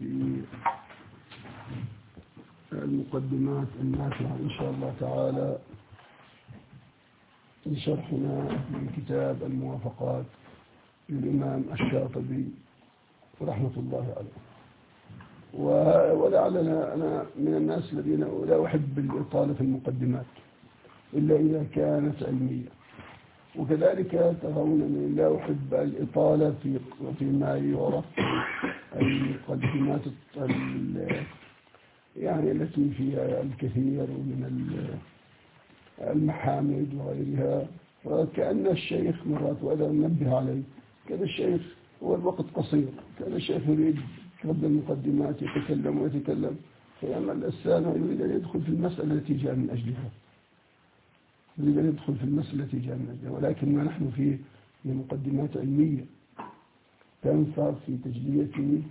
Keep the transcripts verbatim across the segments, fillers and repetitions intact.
في المقدمات النافعة إن شاء الله تعالى لشرحنا من كتاب الموافقات للإمام الشاطبي رحمة الله عليه. ولعلنا أنا من الناس الذين لا أحب الإطالة في المقدمات إلا إذا كانت علمية، وكذلك ترون أني لا أحب الإطالة في فيما يعرف المقدمات يعني التي فيها الكثير من المحامد وغيرها، وكأن الشيخ مرات وهذا ننبه عليه، كان الشيخ هو الوقت قصير، كان الشيخ يريد قبل المقدمات يتكلم ويتكلم فيما الإنسان يريد أن يدخل في المسألة التي جاء من أجلها يريد أن يدخل في المسألة التي جاء من أجلها ولكن ما نحن فيه هي مقدمات علمية تنفع في تجلية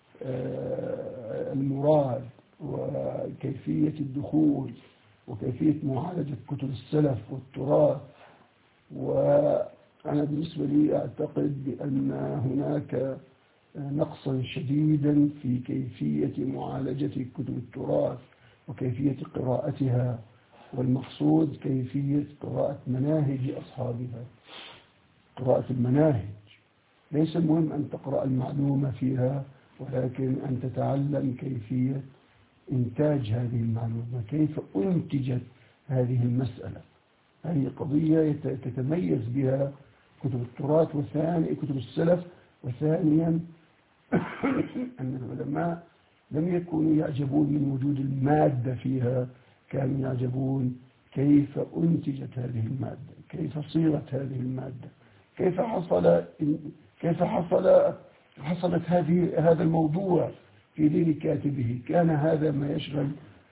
المراد وكيفية الدخول وكيفية معالجة كتب السلف والتراث. وأنا بالنسبة لي أعتقد بأن هناك نقصا شديدا في كيفية معالجة كتب التراث وكيفية قراءتها، والمقصود كيفية قراءة مناهج أصحابها، قراءة المناهج. ليس المهم أن تقرأ المعلومة فيها، ولكن أن تتعلم كيفية إنتاج هذه المعلومة، كيف أنتجت هذه المسألة. هذه قضية تتميز بها كتب التراث وثاني كتب السلف. وثانيا أن العلماء لم يكونوا يعجبون من وجود المادة فيها، كانوا يعجبون كيف أنتجت هذه المادة، كيف صيغت هذه المادة، كيف حصل كيف حصل حصلت هذه هذا الموضوع في ذهن كاتبه. كان هذا ما يشغل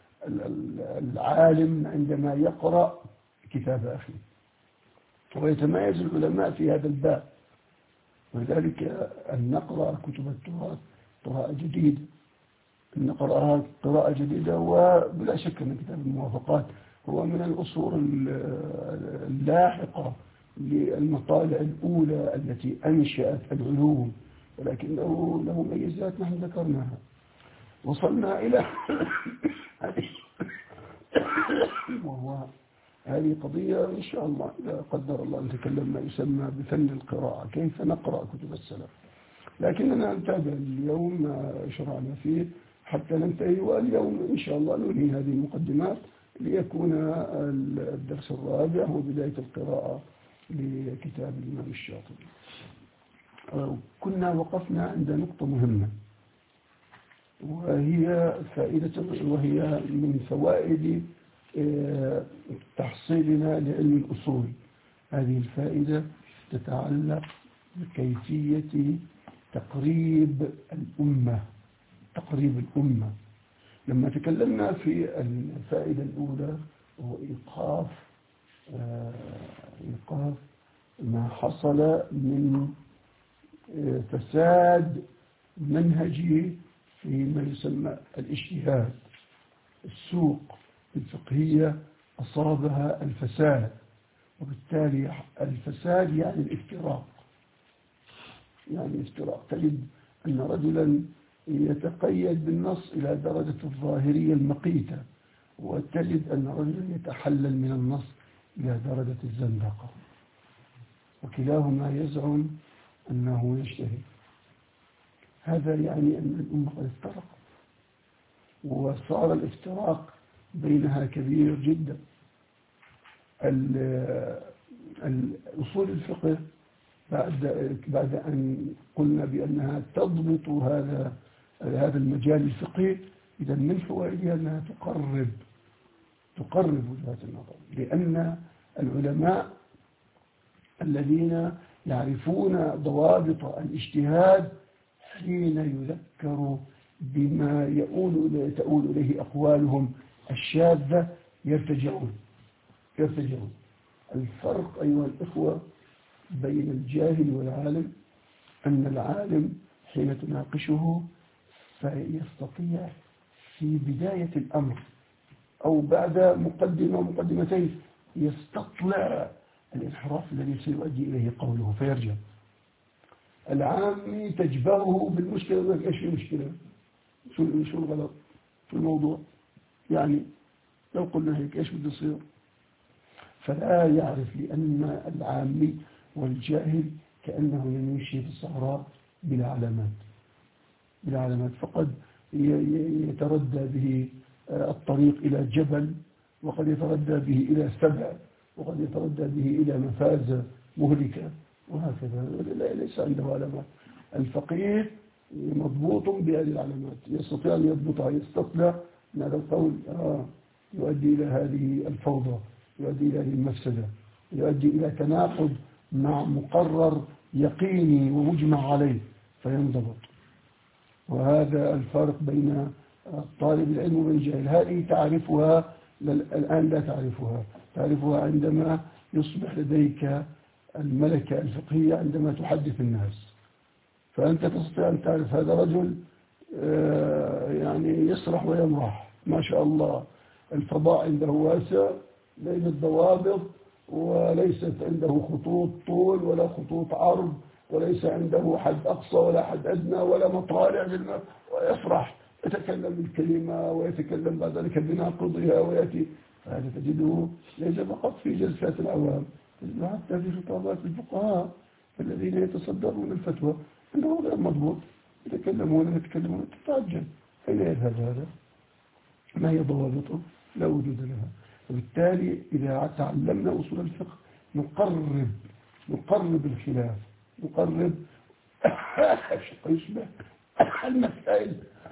العالم عندما يقرأ كتاب أخيه، ويتميز العلماء في هذا الباب. ولذلك أن نقرأ كتب التراث قراءة جديدة، أن نقرأها قراءة جديدة. وبلا شك أن كتاب الموافقات هو من الأصول اللاحقة للمطالع الأولى التي أنشأت العلوم، ولكنه له ميزات نحن ذكرناها. وصلنا إلى وهو هذه قضية إن شاء الله إذا قدر الله نتكلم ما يسمى بفن القراءة، كيف نقرأ كتب السلف. لكننا نتابع اليوم ما شرعنا فيه حتى ننتهي، واليوم إن شاء الله ننهي هذه المقدمات ليكون الدرس الرابع وبداية القراءة لكتاب الإمام الشاطبي. كنا وقفنا عند نقطة مهمة، وهي فائدة وهي من فوائد تحصيلنا لعلم الأصول. هذه الفائدة تتعلق بكيفية تقريب الأمة تقريب الأمة. لما تكلمنا في الفائدة الأولى هو إيقاف إيقاف ما حصل من فساد منهجي فيما يسمى الاجتهاد. السوق الفقهية أصابها الفساد، وبالتالي الفساد يعني الافتراق يعني الافتراق تجد أن رجلا يتقيد بالنص إلى درجة الظاهرية المقيتة، وتجد أن رجلا يتحلل من النص إلى درجة الزندقة، وكلاهما يزعم أنه يجتهد. هذا يعني أن الأمة قد افترقت، وصار الافتراق بينها كبير جدا. الأصول الفقه بعد بعد أن قلنا بأنها تضبط هذا هذا المجال الفقهي، إذا من فوائدها أنها تقرب تقرب وجهات النظر، لأن العلماء الذين يعرفون ضوابط الاجتهاد حين يذكروا بما يؤول تؤول إليه أقوالهم الشاذة يرتجعون يرتجعون الفرق أيها الإخوة بين الجاهل والعالم أن العالم حين تناقشه فيستطيع في بداية الأمر أو بعد مقدمة ومقدمتين يستطلع الانحراف الذي سيؤدي إليه قوله فيرجع. العامي تجبره بالمشكلة، ايش المشكلة؟ شو شو الغلط في الموضوع؟ يعني لو قلنا هيك إيش بده يصير؟ فلا يعرف، لأن العامي والجاهل كأنه يمشي في الصحراء بلا علامات بلا علامات فقد يتردى به الطريق إلى جبل، وقد يتردى به إلى سبع، وقد يتردى به إلى مفازة مهلكة، وهكذا ليس عنده علامات. الفقيه مضبوط بهذه العلامات، يستطيع أن يضبطها، يستطلع أن هذا القول آه يؤدي إلى هذه الفوضى، يؤدي إلى هذه المفسدة، يؤدي إلى تناقض مع مقرر يقيني ومجمع عليه فينضبط. وهذا الفرق بين طالب العلم وبين الجاهل. هذه تعرفها الآن، لا تعرفها، تعرفها عندما يصبح لديك الملكة الفقهية عندما تحدث الناس، فأنت تستطيع أن تعرف هذا رجل يعني يسرح ويمرح ما شاء الله، الفضاء عنده واسع بين الضوابط، وليست عنده خطوط طول ولا خطوط عرض، وليس عنده حد أقصى ولا حد أدنى ولا مطالع بالماء، ويفرح يتكلم بالكلمة ويتكلم بعد ذلك بناقضها ويأتي. فهذا تجده ليس فقط في جلسات العوام، تجده حتى في خطابات الفقهاء الذين يتصدرون الفتوى أنه غير مضبوط، يتكلمون يتكلمون تتعجب أين يذهب هذا؟ ما هي ضوابطه؟ لا وجود لها. وبالتالي إذا تعلمنا أصول الفقه نقرب نقرب الخلاف، نقرب يشبه المسائل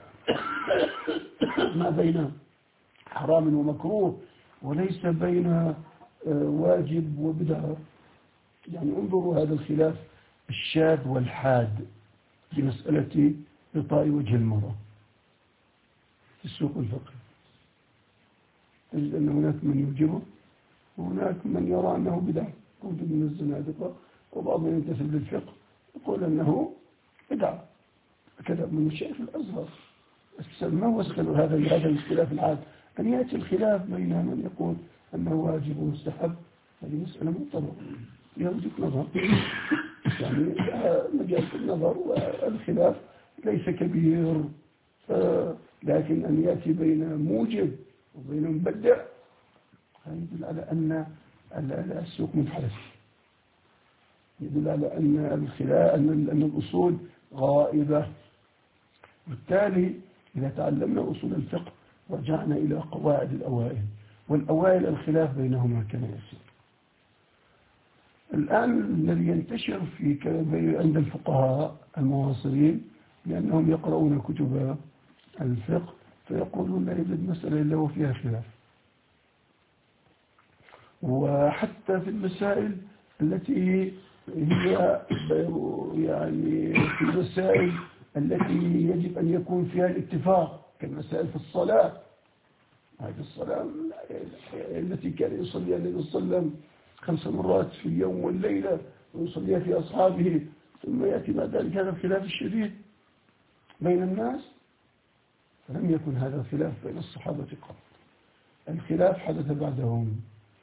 ما بين حرام ومكروه، وليس بين واجب وبدعة. يعني انظروا هذا الخلاف الشاذ والحاد في مسألة إعطاء وجه المرأة في السوق الفقهي، تجد أن هناك من يوجبه وهناك من يرى أنه بدعة، موجود من الزنادقة، وبعض من ينتسب للفقه يقول أنه بدعة كذا من الشيخ الأزهر. ما هو هذا هذا الاختلاف العاد؟ أن يأتي الخلاف بين من يقول أنه واجب ومستحب، هذه مسألة مضطرة فيها وجهة نظر، يعني مجال النظر والخلاف ليس كبير، لكن أن يأتي بين موجب وبين مبدع هذا يدل على أن السوق منحرف، يدل على أن الخلاف أن الأصول غائبة. بالتالي إذا تعلمنا أصول الفقه رجعنا إلى قواعد الأوائل، والأوائل الخلاف بينهما كما يصير. الآن الذي ينتشر في عند الفقهاء المعاصرين لأنهم يقرؤون كتب الفقه فيقولون لا يوجد مسألة إلا وفيها خلاف، وحتى في المسائل التي هي يعني في المسائل التي يجب أن يكون فيها الاتفاق كالمسائل في الصلاة، هذه الصلاة التي كان يصليها النبي صلى الله عليه وسلم خمس مرات في اليوم والليلة ويصليها في أصحابه، ثم يأتي بعد ذلك هذا الخلاف الشديد بين الناس. فلم يكن هذا الخلاف بين الصحابة قط، الخلاف حدث بعدهم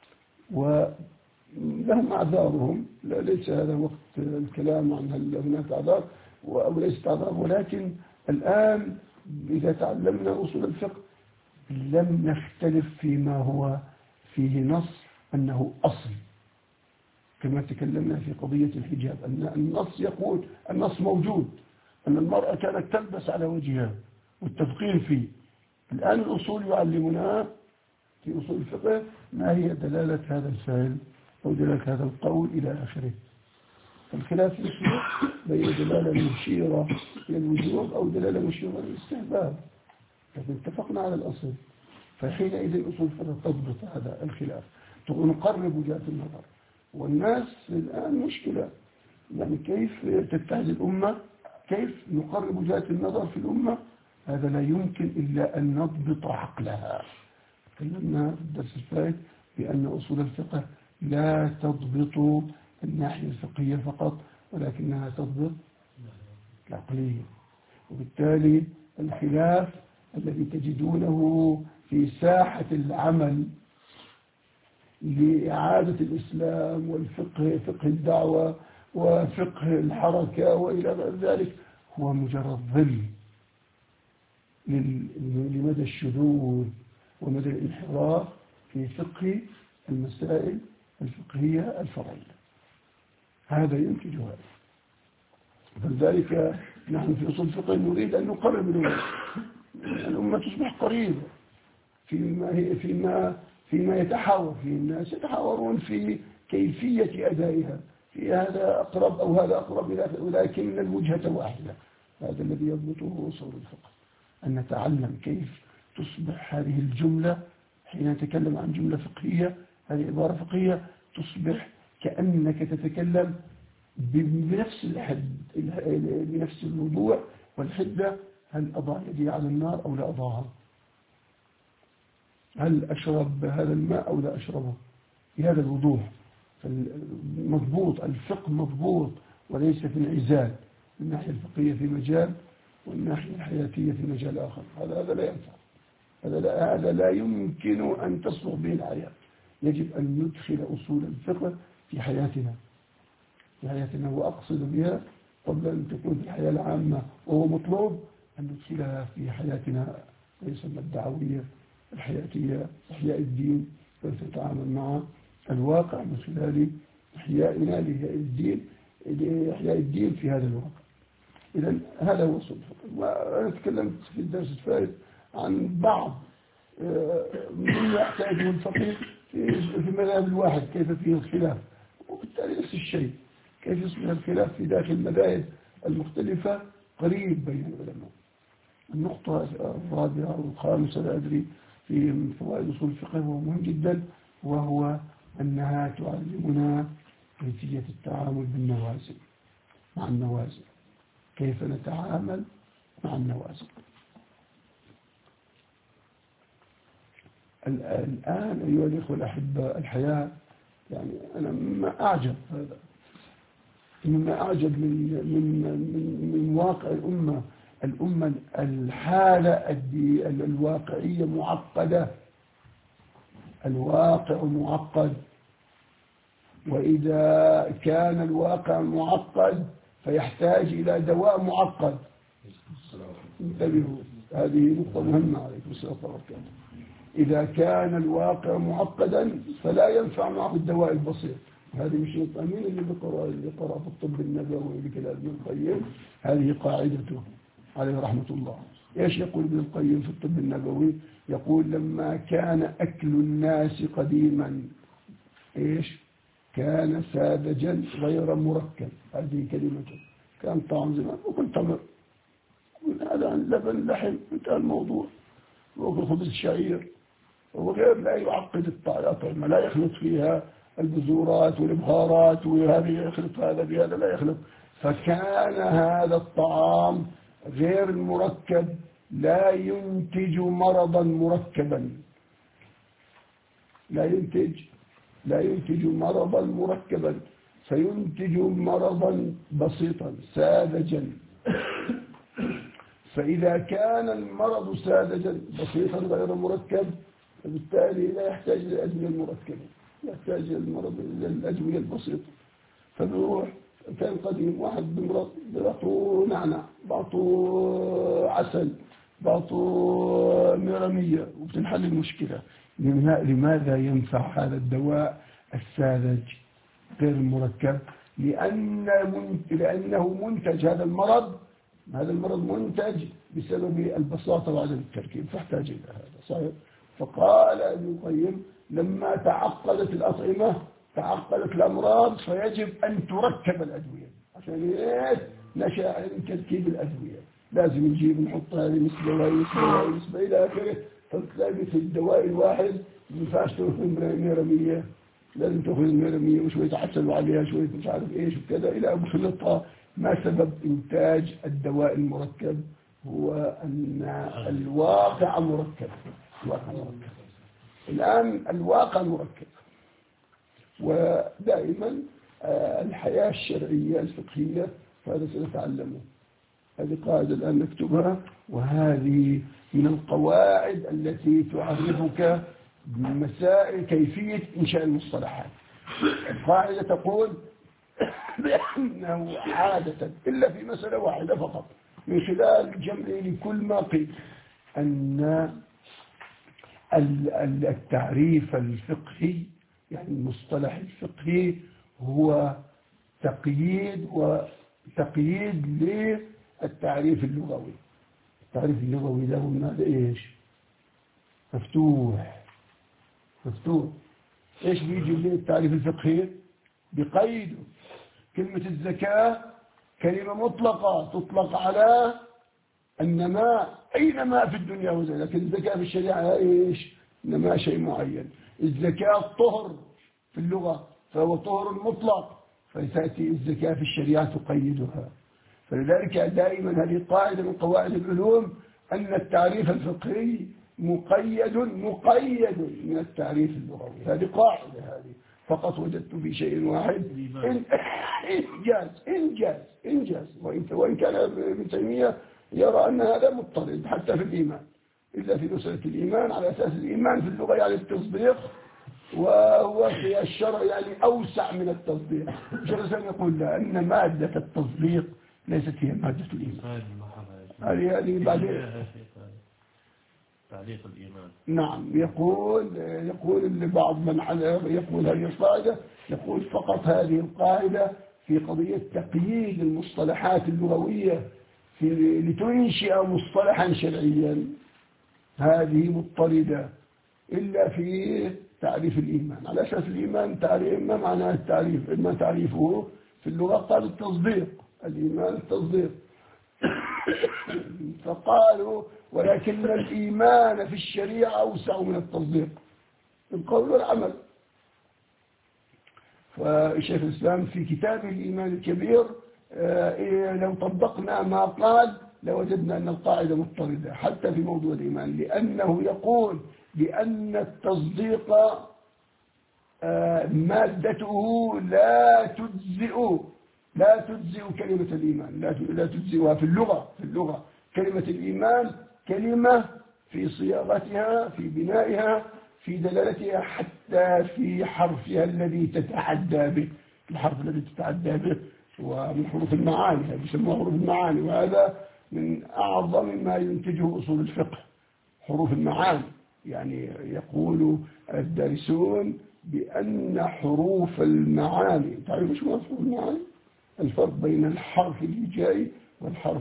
ولهم أعذارهم، لا ليس هذا وقت الكلام عن هل هناك أعذار أو ليست أعذار، ولكن الآن إذا تعلمنا أصول الفقه لم نختلف فيما هو فيه نص أنه أصل، كما تكلمنا في قضية الحجاب أن النص يقول النص موجود أن المرأة كانت تلبس على وجهها والتفقيه فيه. الآن الأصول يعلمنا في أصول الفقه ما هي دلالة هذا الفعل أو دلالة هذا القول إلى آخره. الخلاف يصير بين دلالة مشيرة إلى الوجوب أو دلالة مشيرة إلى الاستحباب، لكن اتفقنا على الأصل، فحينئذ أصول الفقه تضبط هذا الخلاف، نقرب وجهات النظر. والناس الآن مشكلة، يعني كيف تتحد الأمة، كيف نقرب وجهات النظر في الأمة، هذا لا يمكن إلا أن نضبط عقلها. تكلمنا في الدرس الفائت بأن أصول الفقه لا تضبط الناحية الفقهية فقط، ولكنها تضبط العقلية. وبالتالي الخلاف الذي تجدونه في ساحة العمل لإعادة الإسلام والفقه، فقه الدعوة وفقه الحركة وإلى ذلك، هو مجرد ظل، لمدى الشذوذ ومدى الانحراف في فقه المسائل الفقهية الفرعية. هذا ينتج هذا. فلذلك نحن في أصول الفقه نريد أن نقرب الأمة، الأمة تصبح قريبة فيما فيما فيما يتحاور فيه الناس، يتحاورون في كيفية أدائها، في هذا أقرب أو هذا أقرب، ولكن الوجهة واحدة. هذا الذي يضبطه أصول الفقه، أن نتعلم كيف تصبح هذه الجملة حين نتكلم عن جملة فقهية، هذه عبارة فقهية، تصبح كأنك تتكلم بنفس الحد، بنفس الوضوح والحدة. هل أضع يدي على النار أو لا أضعها؟ هل أشرب هذا الماء أو لا أشربه؟ بهذا الوضوح. مضبوط الفقه، مضبوط وليس في انعزال، الناحية الفقهية في مجال والناحية الحياتية في مجال آخر. هذا هذا لا ينفع، هذا لا, هذا لا يمكن أن تصلح به الحياة. يجب أن ندخل أصول الفقه في حياتنا، في حياتنا، وأقصد بها قبل أن تكون في الحياة العامة، وهو مطلوب أن ندخلها في حياتنا يسمى الدعوية الحياتية، إحياء الدين، كيف نتعامل مع الواقع من خلال إحيائنا لإحياء الدين، إحياء الدين في هذا الواقع. إذن هذا هو أصول الفقه. وأنا تكلمت في الدرس الفائت عن بعض مما يحتاجه الفقيه في المذهب الواحد، كيف فيه الخلاف، وبالتالي نفس الشيء كيف يصبح الخلاف في داخل المذاهب المختلفة قريب بين العلماء. النقطة الرابعة والخامسة لا أدري في فوائد أصول الفقه وهو مهم جدا، وهو أنها تعلمنا كيفية التعامل بالنوازل، مع النوازل، كيف نتعامل مع النوازل. الآن أيها الإخوة الأحبة، الحياة يعني أنا مما أعجب هذا مما أعجب من من من, من واقع الأمة الأمة الحالة الواقعية معقدة، الواقع معقد، وإذا كان الواقع معقد فيحتاج إلى دواء معقد. انتبهوا، هذه نقطة مهمة عليكم السلام عليكم. إذا كان الواقع معقدا فلا ينفع معه الدواء البسيط. هذه مش نقطة، مين اللي بيقرأ اللي قرأ في الطب النبوي بكلام ابن القيم؟ هذه قاعدته عليه رحمة الله. إيش يقول ابن القيم في الطب النبوي؟ يقول لما كان أكل الناس قديما إيش؟ كان ساذجا غير مركب. هذه كلمته. كان طعم زمان وكل تمر، هذا عن لبن لحم، انتهى الموضوع. وكل خبز شعير وغير، لا يعقد الطعام، لا يخلط فيها البذورات والإبهارات، وهذا يخلط هذا بهذا، لا يخلط. فكان هذا الطعام غير المركب لا ينتج مرضا مركبا، لا ينتج لا ينتج مرضا مركبا، فينتج مرضا بسيطا ساذجا. فإذا كان المرض ساذجا بسيطا غير مركب، فبالتالي لا يحتاج للأدوية المركبة، يحتاج المرض إلى الأدوية البسيطة. فبيروح كان قديم واحد بمرض بعطوه نعناع، بعطوه عسل، بعطوه ميرمية، وبتنحل المشكلة. لماذا ينفع هذا الدواء الساذج غير المركب؟ لأن لأنه منتج، هذا المرض هذا المرض منتج بسبب البساطة وعدم التركيب، فاحتاج إلى هذا. صحيح. فقال ابن القيم لما تعقدت الأطعمة تعقدت الأمراض فيجب أن تركب الأدوية. عشان إيه؟ نشأ من تركيب الأدوية، لازم نجيب نحط هذه نسبة وهي نسبة وهي نسبة إلى آخره. فتلاقي في الدواء الواحد ما ينفعش تأخذ ميرمية، لازم تأخذ ميرمية وشوية عسل وعليها شوية مش عارف إيش وكذا إلى أبو خلطها. ما سبب إنتاج الدواء المركب؟ هو أن الواقع مركب. الواقع مركب الآن، الواقع مركب. ودائما الحياة الشرعية الفقهية هذا سنتعلمه. هذه قاعدة الآن نكتبها، وهذه من القواعد التي تعرفك بمسائل كيفية إنشاء المصطلحات. القاعدة تقول بأنه عادة إلا في مسألة واحدة فقط من خلال جمع لكل ما قيل أن التعريف الفقهي يعني المصطلح الفقهي هو تقييد وتقييد للتعريف اللغوي. التعريف اللغوي له ماذا إيش؟ مفتوح مفتوح. إيش بيجي للتعريف الفقهي؟ بقيده. كلمة الزكاة كلمة مطلقة تطلق على النماء، أي نماء في الدنيا وزي، لكن الزكاة في الشريعة إيش؟ نماء شيء معين. الزكاة طهر في اللغة فهو طهر مطلق، فتأتي الزكاة في الشريعة تقيدها. فلذلك دائما هذه قاعدة من قواعد العلوم أن التعريف الفقهي مقيد مقيد من التعريف اللغوي. هذه قاعدة، هذه فقط وجدت في شيء واحد إنجاز إنجاز إنجاز وإن كان ابن تيمية يرى أن هذا مضطرد حتى في الإيمان، إلا في مسألة الإيمان على أساس الإيمان في اللغة يعني التصديق، وهو في الشرع يعني أوسع من التصديق. شيخ الإسلام يقول لا، أن مادة التصديق ليست هي مادة الإيمان. هذه هذه بعدين تعليق الإيمان. نعم. يقول يقول بعض من يقول هذه القاعدة، يقول فقط هذه القاعدة في قضية تقييد المصطلحات اللغوية في لتنشئ مصطلحا شرعيا، هذه مضطردة إلا في تعريف الإيمان. على أساس الإيمان تعريف ما معنى التعريف؟ ما تعريفه في اللغة؟ قال التصديق، الإيمان التصديق. فقالوا ولكن الإيمان في الشريعة أوسع من التصديق، القول والعمل. فالشيخ الإسلام في كتابه الإيمان الكبير لو طبقنا ما قال لوجدنا أن القاعدة مضطردة حتى في موضوع الإيمان، لأنه يقول بأن التصديق مادته لا تجزئ لا تجزئ كلمة الإيمان، لا تجزئها في اللغة. في اللغة كلمة الإيمان كلمة في صياغتها، في بنائها، في دلالتها، حتى في حرفها الذي تتعدى به. الحرف الذي تتعدى به ومن حروف المعاني، هذه يسموها حروف المعاني، وهذا من أعظم ما ينتجه أصول الفقه، حروف المعاني. يعني يقول الدارسون بأن حروف المعاني، تعرف ايش هو حروف المعاني؟ الفرق بين الحرف الهجائي والحرف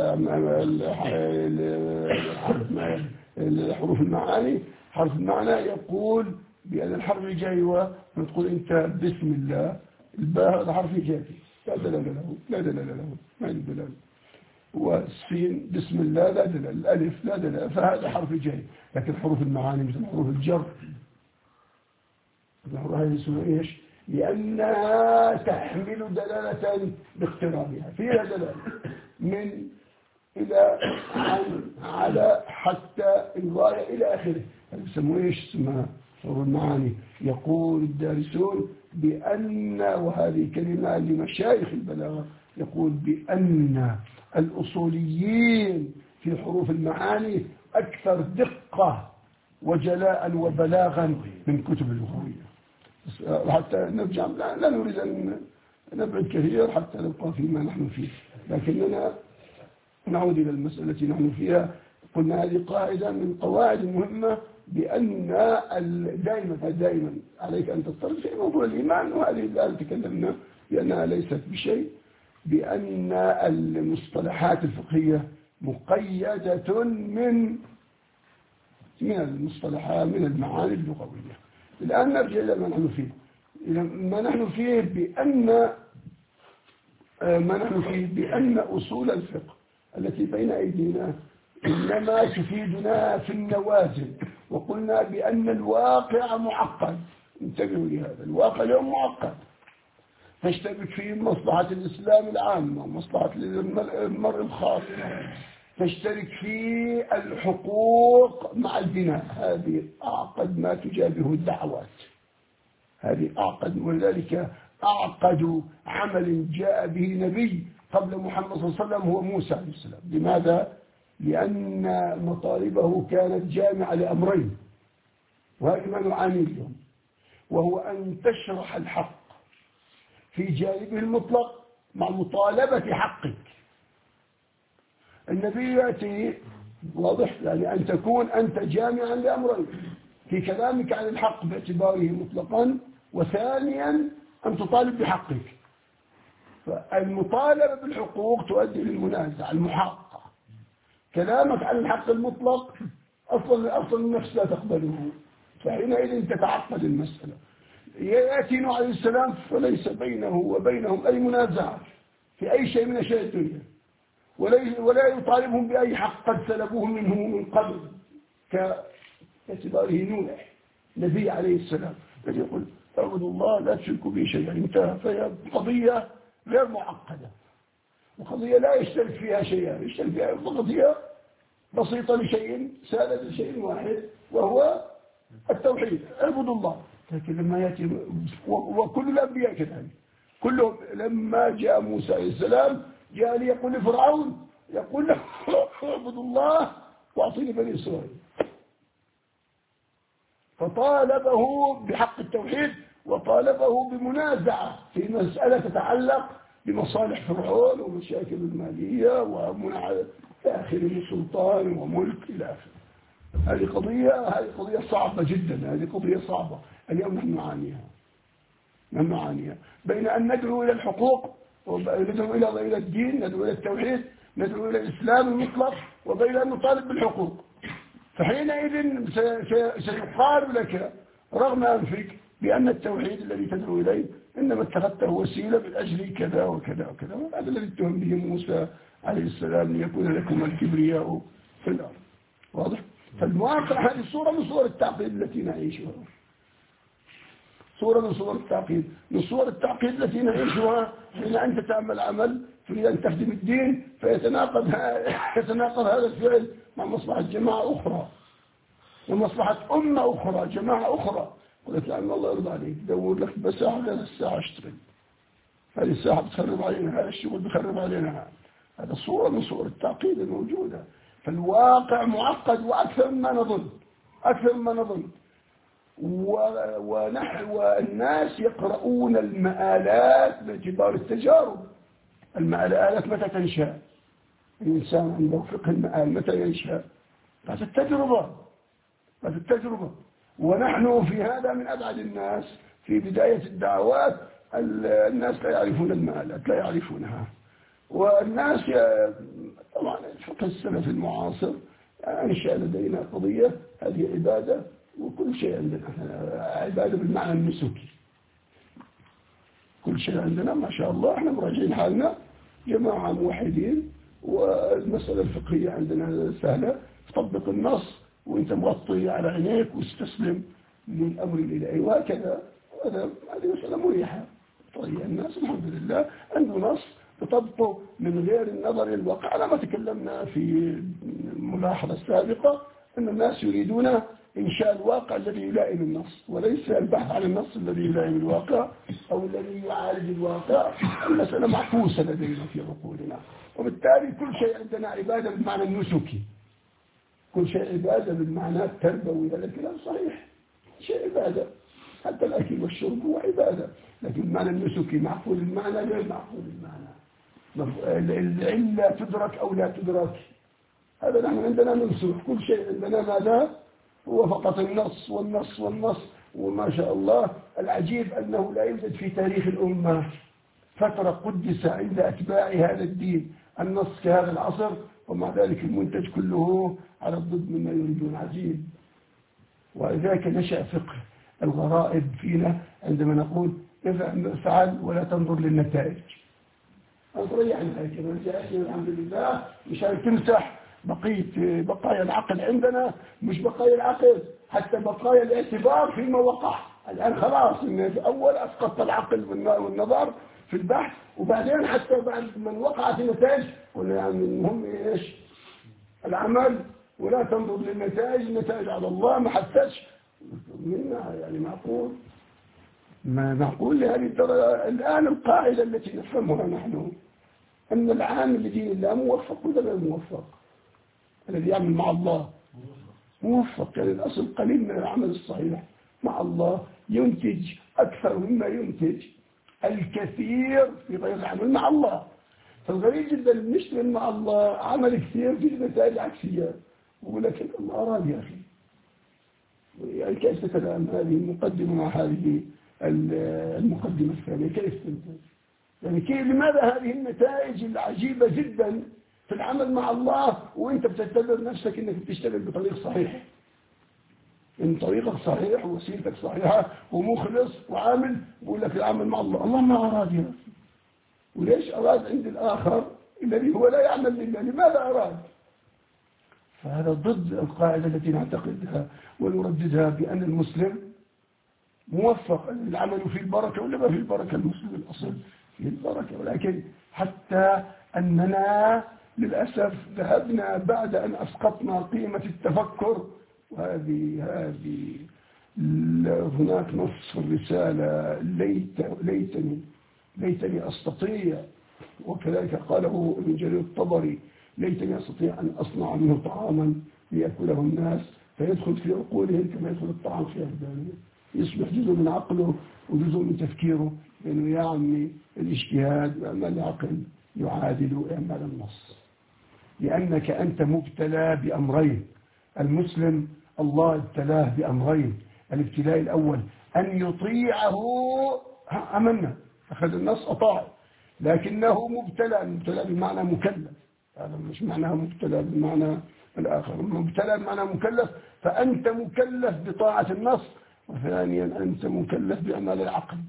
الحروف المعاني. حرف المعنى يقول بأن الحرف الهجائي هو تقول أنت بسم الله، الباء هذا حرف هجائي لا دلالة له، لا دلالة له، ما عنده دلالة. والسين بسم الله لا دلالة، الألف لا دلالة، فهذا حرف هجائي. لكن حروف المعاني مثل حروف الجر، هذه اسمها ايش؟ لأنها تحمل دلالة باقترابها، فيها دلالة من إلى عن على حتى الغاية إلى آخره. هذا يسموه ايش؟ اسمها حروف المعاني. يقول الدارسون بأن، وهذه كلمة لمشايخ البلاغة، يقول بأن الأصوليين في حروف المعاني أكثر دقة وجلاء وبلاغا من كتب اللغوية. حتى نرجع، لا, لا نريد أن نبعد كثير حتى نبقى فيما نحن فيه، لكننا نعود إلى المسألة التي نحن فيها. قلنا هذه قاعدة من قواعد مهمة، بأن دائما دائما عليك أن تضطرد في موضوع الإيمان، وهذه الآن تكلمنا بأنها ليست بشيء، بأن المصطلحات الفقهية مقيدة من من المصطلحات من المعاني اللغوية. الآن نرجع إلى ما نحن فيه. إلى ما نحن فيه بأن ما نحن فيه بأن أصول الفقه التي بين أيدينا إنما تفيدنا في النوازل. وقلنا بأن الواقع معقد، انتبهوا لهذا، الواقع اليوم معقد، تشتبك فيه مصلحة الإسلام العامة ومصلحة المرء الخاص، تشترك في الحقوق مع البناء. هذه أعقد ما تجابه الدعوات، هذه أعقد، ولذلك أعقد عمل جاء به نبي قبل محمد صلى الله عليه وسلم هو موسى عليه السلام. لماذا؟ لأن مطالبه كانت جامعة لأمرين، وهذا ما نعاني اليوم، وهو أن تشرح الحق في جانبه المطلق مع مطالبة حقك. النبي يأتي واضح؟ يعني أن تكون أنت جامعا لأمرين في كلامك عن الحق باعتباره مطلقا، وثانيا أن تطالب بحقك. فالمطالبة بالحقوق تؤدي للمنازعة المحققة. كلامك عن الحق المطلق أصلا أصلا النفس لا تقبله، فحينئذ تتعقد المسألة. يأتي نوح عليه السلام فليس بينه وبينهم أي منازعة في أي شيء من أشياء الدنيا، ولا يطالبهم بأي حق قد سلبوه منه من قبل، كاعتباره نوح نبي عليه السلام الذي يقول اعبدوا الله لا تشركوا به شيئا، انتهى. فهي قضية غير معقدة، وقضية لا يشترك فيها شيئا، يشترك فيها قضية بسيطة لشيء سادة لشيء واحد وهو التوحيد، اعبدوا الله. لكن لما يأتي وكل الأنبياء كذلك كلهم، لما جاء موسى عليه السلام جاء ليقول لفرعون يقول له اعبدوا الله واعطيني بني إسرائيل، فطالبه بحق التوحيد وطالبه بمنازعة في مسألة تتعلق بمصالح فرعون ومشاكل المالية ومنع آخر من سلطان وملك إلى آخره. هذه قضية هذه قضية صعبة جدا، هذه قضية صعبة اليوم نحن نعانيها نحن نعانيها بين أن ندعو إلى الحقوق وندعو إلى الدين، ندعو إلى التوحيد، ندعو إلى الإسلام المطلق، وبين أن نطالب بالحقوق. فحينئذ سيقال لك رغم أنفك بأن التوحيد الذي تدعو إليه إنما اتخذته وسيلة من أجل كذا وكذا وكذا، هذا الذي اتهم به موسى عليه السلام ليكون لكم الكبرياء في الأرض. واضح؟ فالواقع هذه صورة من صور التعقيد التي نعيشها، صورة من صور التعقيد من صور التعقيد التي نعيشها حين أنت تعمل عمل تريد أن تخدم الدين، فيتناقض يتناقض هذا الفعل مع مصلحة جماعة أخرى ومصلحة أمة أخرى جماعة أخرى. قلت لأن الله يرضى عليك دور لك بساعة غير الساعة اشتري، هذه الساعة بتخرب علينا، هذا الشغل بخرب علينا. هذا صورة من صور التعقيد الموجودة. فالواقع معقد وأكثر مما نظن أكثر مما نظن ونحن والناس يقرؤون المآلات باعتبار التجارب. المآلات متى تنشأ؟ الإنسان عنده فقه المآل متى ينشأ؟ بعد التجربة بعد التجربة ونحن في هذا من أبعد الناس. في بداية الدعوات الناس لا يعرفون المآلات، لا يعرفونها. والناس طبعا الفقه السلفي المعاصر أنشأ لدينا قضية هذه عبادة، وكل شيء عندنا عبادة بالمعنى النسكي. كل شيء عندنا ما شاء الله احنا مراجعين حالنا جماعة موحدين، والمسألة الفقهية عندنا سهلة، تطبق النص وانت مغطي على عينيك واستسلم للأمر الإلهي وهكذا. هذه مسألة مريحة. طيب الناس الحمد لله عنده نص تطبقه من غير النظر إلى الواقع. على ما تكلمنا في الملاحظة السابقة أن الناس يريدون إنشاء الواقع الذي يلائم النص، وليس البحث عن النص الذي يلائم الواقع أو الذي يعالج الواقع. المسألة معكوسة لدينا في عقولنا، وبالتالي كل شيء عندنا عبادة بالمعنى النسكي، كل شيء عبادة بالمعنى التربوي. هذا الكلام صحيح، شيء عبادة، حتى الأكل والشرب هو عبادة، لكن المعنى النسكي معقول المعنى غير معقول المعنى. العلة تدرك أو لا تدرك، هذا نحن عندنا منسوخ. كل شيء عندنا ماذا هو فقط النص والنص والنص. وما شاء الله العجيب أنه لا يوجد في تاريخ الأمة فترة قدس عند أتباع هذا الدين النص كهذا العصر، ومع ذلك المنتج كله على الضد مما يريدون. عجيب. ولذلك نشأ فقه الغرائب فينا عندما نقول افعل ولا تنظر للنتائج. أتريح الهيكل ونجاحي والحمد لله مشان تمسح بقية بقايا العقل عندنا، مش بقايا العقل حتى بقايا الاعتبار فيما وقع. الآن خلاص إن في أول أسقط العقل والنظر في البحث، وبعدين حتى بعد من وقعت النتائج قلنا يعني المهم إيش العمل ولا تنظر للنتائج، النتائج على الله. ما حسش منا يعني معقول ما معقول لهذه الدرجة. الآن القاعدة التي نفهمها نحن أن العامل لدين الله موفق ولا غير موفق؟ الذي يعمل مع الله موفق. يعني الأصل قليل من العمل الصحيح مع الله ينتج أكثر مما ينتج الكثير في غير العمل مع الله. فالغريب جدا بنشتغل مع الله عمل كثير في نتائج عكسية، ولكن الله أراد يا أخي. يعني كيف تتلام هذه المقدمة مع هذه المقدمة الثانية؟ كيف تنتج؟ يعني كيف لماذا هذه النتائج العجيبة جدا في العمل مع الله وانت بتعتبر نفسك انك بتشتغل بطريق صحيح، ان طريقك صحيح ووسيلتك صحيحة ومخلص وعامل، بقول لك العمل مع الله. الله ما أراد يا أخي. وليش أراد عند الآخر الذي هو لا يعمل لله؟ لماذا أراد؟ فهذا ضد القاعدة التي نعتقدها ونرددها بأن المسلم موفق أن العمل في البركة، ولا ما في البركة؟ المسلم الأصل في البركة. ولكن حتى أننا للأسف ذهبنا بعد أن أسقطنا قيمة التفكر، وهذه هذه هناك نص في الرسالة: ليت ليتني ليتني أستطيع، وكذلك قاله ابن جرير الطبري: ليتني أستطيع أن أصنع منه طعاما ليأكله الناس فيدخل في عقولهم كما يدخل الطعام في أبدانهم، يصبح جزء من عقله وجزء من تفكيره، لأنه يعني الاجتهاد وأعمال العقل يعادل أعمال النص. لأنك أنت مبتلى بأمرين. المسلم الله ابتلاه بأمرين: الابتلاء الأول أن يطيعه، أمنا أخذ النص أطاع، لكنه مبتلى. مبتلى بمعنى مكلف، هذا مش معناه مبتلى بمعنى الآخر. مبتلى بمعنى مكلف، فأنت مكلف بطاعة النص، وثانيا أنت مكلف بأعمال العقل،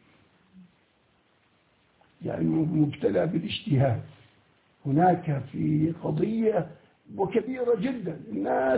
يعني مبتلى بالاجتهاد. هناك في قضية وكبيرة جدا الناس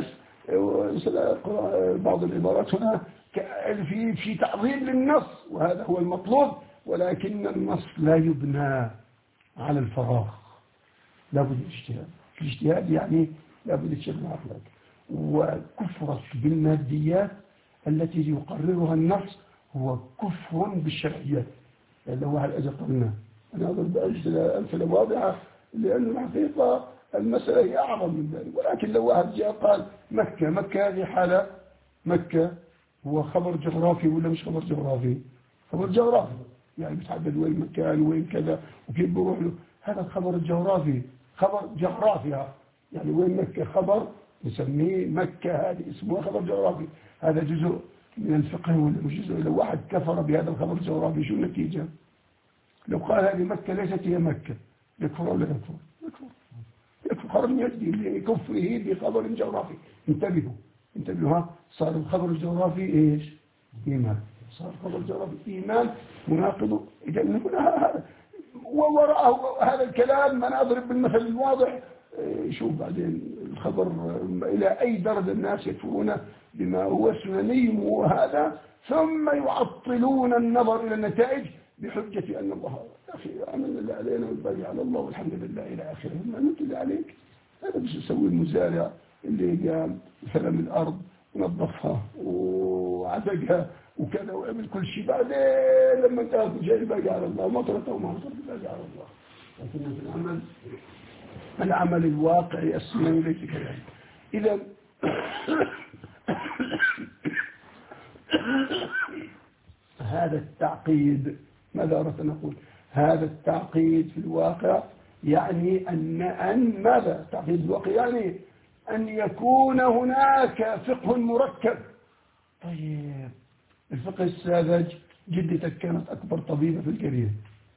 بعض العبارات هنا في في تعظيم للنص، وهذا هو المطلوب، ولكن النص لا يبنى على الفراغ، لابد الاجتهاد. الاجتهاد يعني لابد تشغل عقلك. وكفرك بالماديات التي يقررها النص هو كفر بالشرعيات. يعني لو واحد أجل قلنا، أنا أضرب أمثلة واضحة لأن الحقيقة المسألة هي أعظم من ذلك. ولكن لو واحد جاء قال مكة مكة هذه حالة، مكة هو خبر جغرافي ولا مش خبر جغرافي؟ خبر جغرافي، يعني بتحدد وين مكان وين كذا وكيف بروح له. هذا الخبر الجغرافي خبر جغرافيا، يعني وين مكة خبر نسميه مكة، هذه اسمه خبر جغرافي. هذا جزء من الفقه ولا مش جزء؟ لو واحد كفر بهذا الخبر الجغرافي شو النتيجة؟ لو قال هذه مكة ليست هي مكة، يكفر ولا يكفر؟ يكفر يكفر خبر يدي لكفره بخبر جغرافي. انتبهوا انتبهوا ها، صار الخبر الجغرافي ايش؟ إيمان. صار الخبر الجغرافي إيمان مناقض. إذا نقول هذا ووراءه هذا الكلام ما نضرب بالمثل الواضح. شوف بعدين الخبر إلى أي درجة الناس يكفرون بما هو سنني وهذا، ثم يعطلون النظر إلى النتائج بحجة أن الله يا أخي عملنا اللي علينا والباقي على الله والحمد لله إلى آخره. ما أنت اللي عليك هذا بس يسوي المزارع اللي قام سلم الأرض ونظفها وعدقها وكذا وعمل كل شيء، بعدين لما انتهت جاي باقي على الله، مطرته ومطرته باقي على الله. لكن في العمل العمل الواقعي السنوي ليس كذلك. إذا هذا التعقيد، ماذا أردت أن أقول؟ هذا التعقيد في الواقع يعني أن أن ماذا؟ التعقيد في الواقع يعني أن يكون هناك فقه مركب. طيب الفقه الساذج، جدتك كانت أكبر طبيبة في القرية،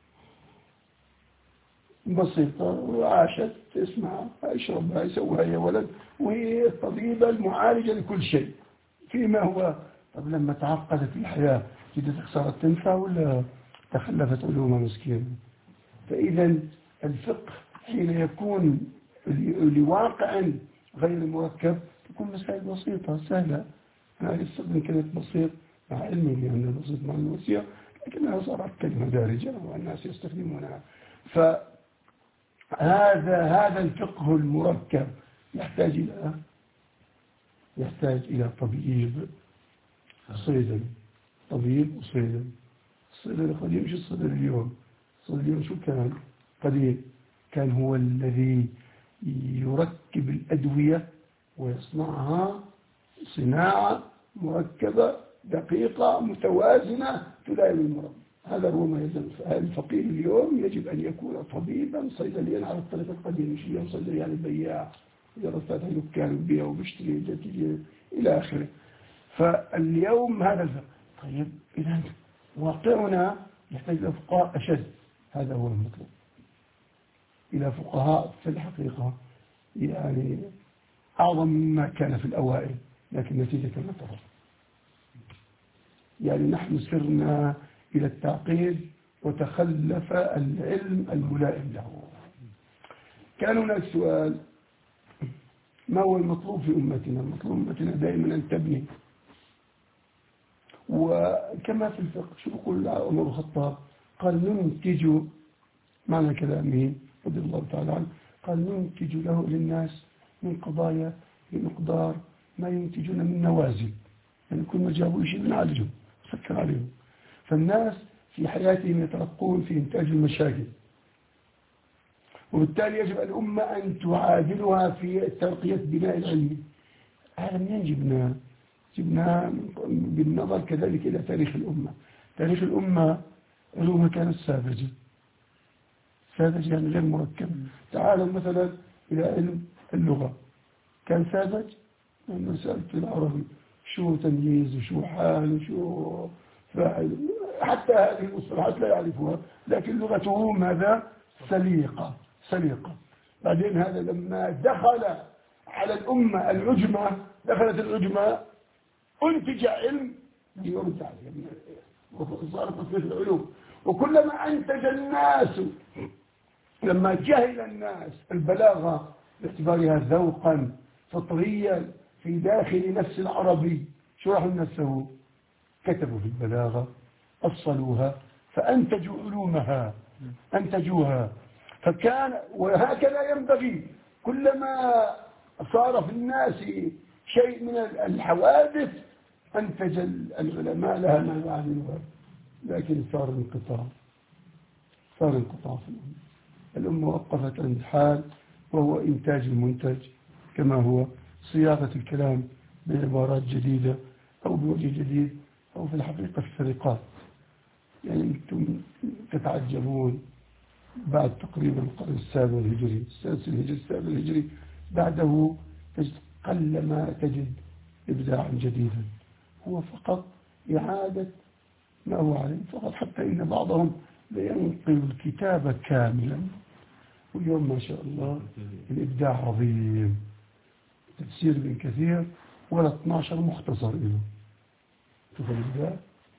بسيطة وعاشت تسمع اشربها يسويها يا ولد، وهي الطبيبة المعالجة لكل شيء فيما هو. طب لما تعقدت الحياة جدتك صارت تنفع ولا تخلفت علومها مسكينة؟ فإذا الفقه حين يكون لواقع غير مركب تكون مسائل بسيطة سهلة. أنا أستخدم كلمة بسيط مع علمي لأن البسيط مع الوسيع، لكنها صارت كلمة دارجة والناس يستخدمونها. فهذا هذا الفقه المركب يحتاج إلى يحتاج إلى طبيب صيدلي، طبيب وصيدلي. الصيدلي القديم مش الصيدلي اليوم. الصيدلي اليوم شو كان قديم؟ كان هو الذي يركب الأدوية ويصنعها صناعة مركبة دقيقة متوازنة تلائم المرض. هذا هو ما يلزم الفقير اليوم. يجب أن يكون طبيبا صيدليا على الطريقة القديمة، مش اليوم صيدليا يعني بياع يرى فاتح دكان وبيع وبيشتري إلى آخره. فاليوم هذا الفقر. طيب إذا واقعنا يحتاج إلى فقهاء أشد، هذا هو المطلوب، إلى فقهاء في الحقيقة يعني أعظم مما كان في الأوائل، لكن نتيجة كما ترى. يعني نحن سرنا إلى التعقيد وتخلف العلم الملائم له. كان هناك سؤال: ما هو المطلوب في أمتنا؟ المطلوب في أمتنا دائما أن تبني، وكما في الفقه شو يقول عمر الخطاب؟ قال: ننتج، معنى كلامه رضي الله تعالى عنه، قال: ننتج له للناس من قضايا بمقدار ما ينتجون من نوازل، يعني كل ما جابوا شيء بنعالجه نفكر عليهم. فالناس في حياتهم يترقون في إنتاج المشاكل، وبالتالي يجب الأمة أن تعادلها في ترقية بناء العلم. هذا منين جبناه؟ جبناه بالنظر كذلك إلى تاريخ الأمة. تاريخ الأمة علومها كانت ساذجة، ساذج يعني غير مركب. تعالوا مثلا إلى علم اللغة، كان ساذج لأنه سألت العربي شو تمييز وشو حال وشو فاعل، حتى هذه المصطلحات لا يعرفها، لكن لغته ماذا؟ سليقة سليقة. بعدين هذا لما دخل على الأمة العجمة، دخلت العجمة أنتج علم يرد عليه، وصارت تصنيف العلوم. وكلما أنتج الناس، لما جهل الناس البلاغة باعتبارها ذوقا فطريا في داخل نفس العربي، شو راح الناس سووا؟ كتبوا في البلاغة، أصلوها، فأنتجوا علومها، أنتجوها. فكان وهكذا ينبغي، كلما صار في الناس شيء من الحوادث أنتج العلماء لها ما يعلمها. لكن صار انقطاع، صار انقطاع في الأمة. الأمة وقفت عند حال، وهو إنتاج المنتج كما هو، صياغة الكلام بعبارات جديدة أو بوجه جديد، أو في الحقيقة السرقات. يعني أنتم تتعجبون بعد تقريبا القرن السابع الهجري، السادس الهجري، السابع الهجري، بعده تجد قل ما تجد إبداعا جديدا، هو فقط إعادة ما هو عليه فقط. حتى إن بعضهم لينقل الكتاب كاملا، واليوم ما شاء الله الإبداع عظيم. تفسير ابن كثير ولا اثني عشر مختصر له، شوف الإبداع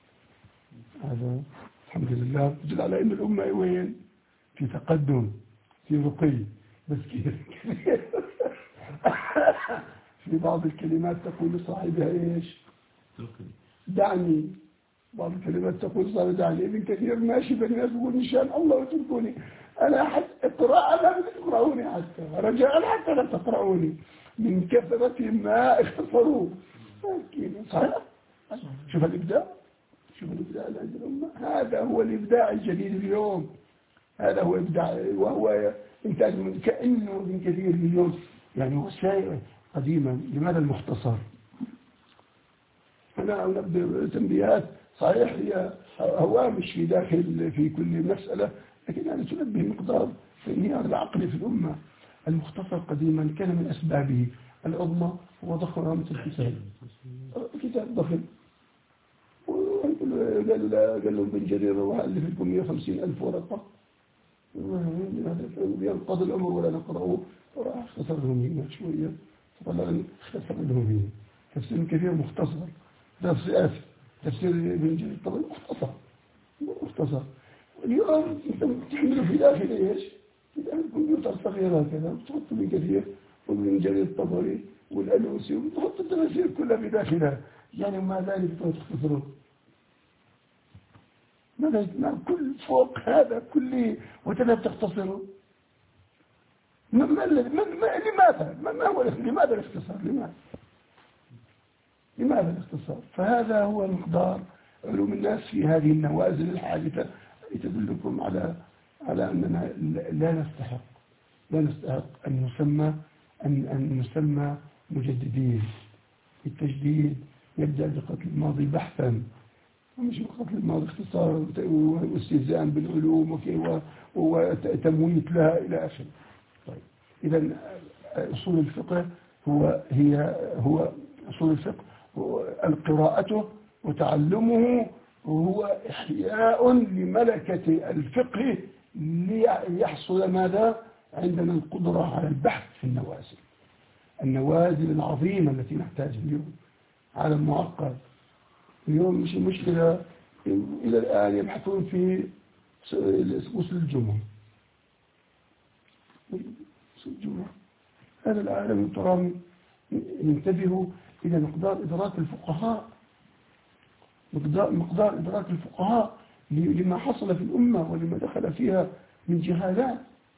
هذا. الحمد لله تدل على أن الأمة وين؟ في تقدم، في رقي. بس كيف في بعض الكلمات تقول لصاحبها إيش؟ دعني. بعض الكلمات تقول لصاحبها دعني. ابن كثير ماشي بالناس يقول إن شاء الله اتركوني أنا حتى اقرأ، لا تقرأوني حتى رجاء حتى لا تقرأوني، من كثرة ما اختصروا. صحيح؟ شوف الإبداع، شوف الإبداع عند الأمة. هذا هو الإبداع الجديد اليوم، هذا هو إبداع، وهو إنتاج من كأنه ابن كثير اليوم يعني هو شيء قديما. لماذا المختصر؟ أنا أنبه تنبيهات صحيح هي هوامش في داخل في كل مسألة، لكن أنا تنبه مقدار في انهيار العقل في الأمة. المختصر قديما كان من أسبابه العظمى هو ضخم رامة الكتاب، كتاب ضخم. قال لهم بن جرير وألف لكم مئة وخمسين ألف ورقة ينقضي الأمر ولا نقرأه، وراح اختصر لهم هنا شوية، فطلع اختصر لهم هنا. تفسير كثير مختصر، تفسير تفسير ابن جرير طبعا مختصر مختصر. اليوم انت تحمله في داخل ايش؟ في داخل الكمبيوتر صغير هكذا، تحط ابن كثير وابن جرير الطبري والألوسي وتحط التفاسير كلها في داخلها. يعني ما ذلك تختصره؟ ماذا يجمع كل فوق هذا كله وتذهب تختصره؟ ما ما لماذا؟ ما, ما هو لماذا الاختصار؟ لماذا؟ لماذا الاختصار؟ فهذا هو مقدار علوم الناس في هذه النوازل الحادثة تدلكم على على أننا لا نستحق لا نستحق أن نسمى أن أن نسمى مجددين. التجديد يبدأ بقتل الماضي بحثا، مش فقط الماضي اختصار واستهزاء بالعلوم وتمويت لها إلى آخره. طيب إذا أصول الفقه هو هي هو أصول الفقه هو القراءة وتعلمه، هو إحياء لملكة الفقه ليحصل ماذا؟ عندنا القدرة على البحث في النوازل، النوازل العظيمة التي نحتاجها اليوم. عالم معقد اليوم، مش المشكلة إلى الآن يبحثون في غسل الجمعة. غسل الجمعة هذا العالم ترى ينتبهوا إلى مقدار إدراك الفقهاء، مقدار, مقدار إدراك الفقهاء لما حصل في الأمة ولما دخل فيها من جهالات.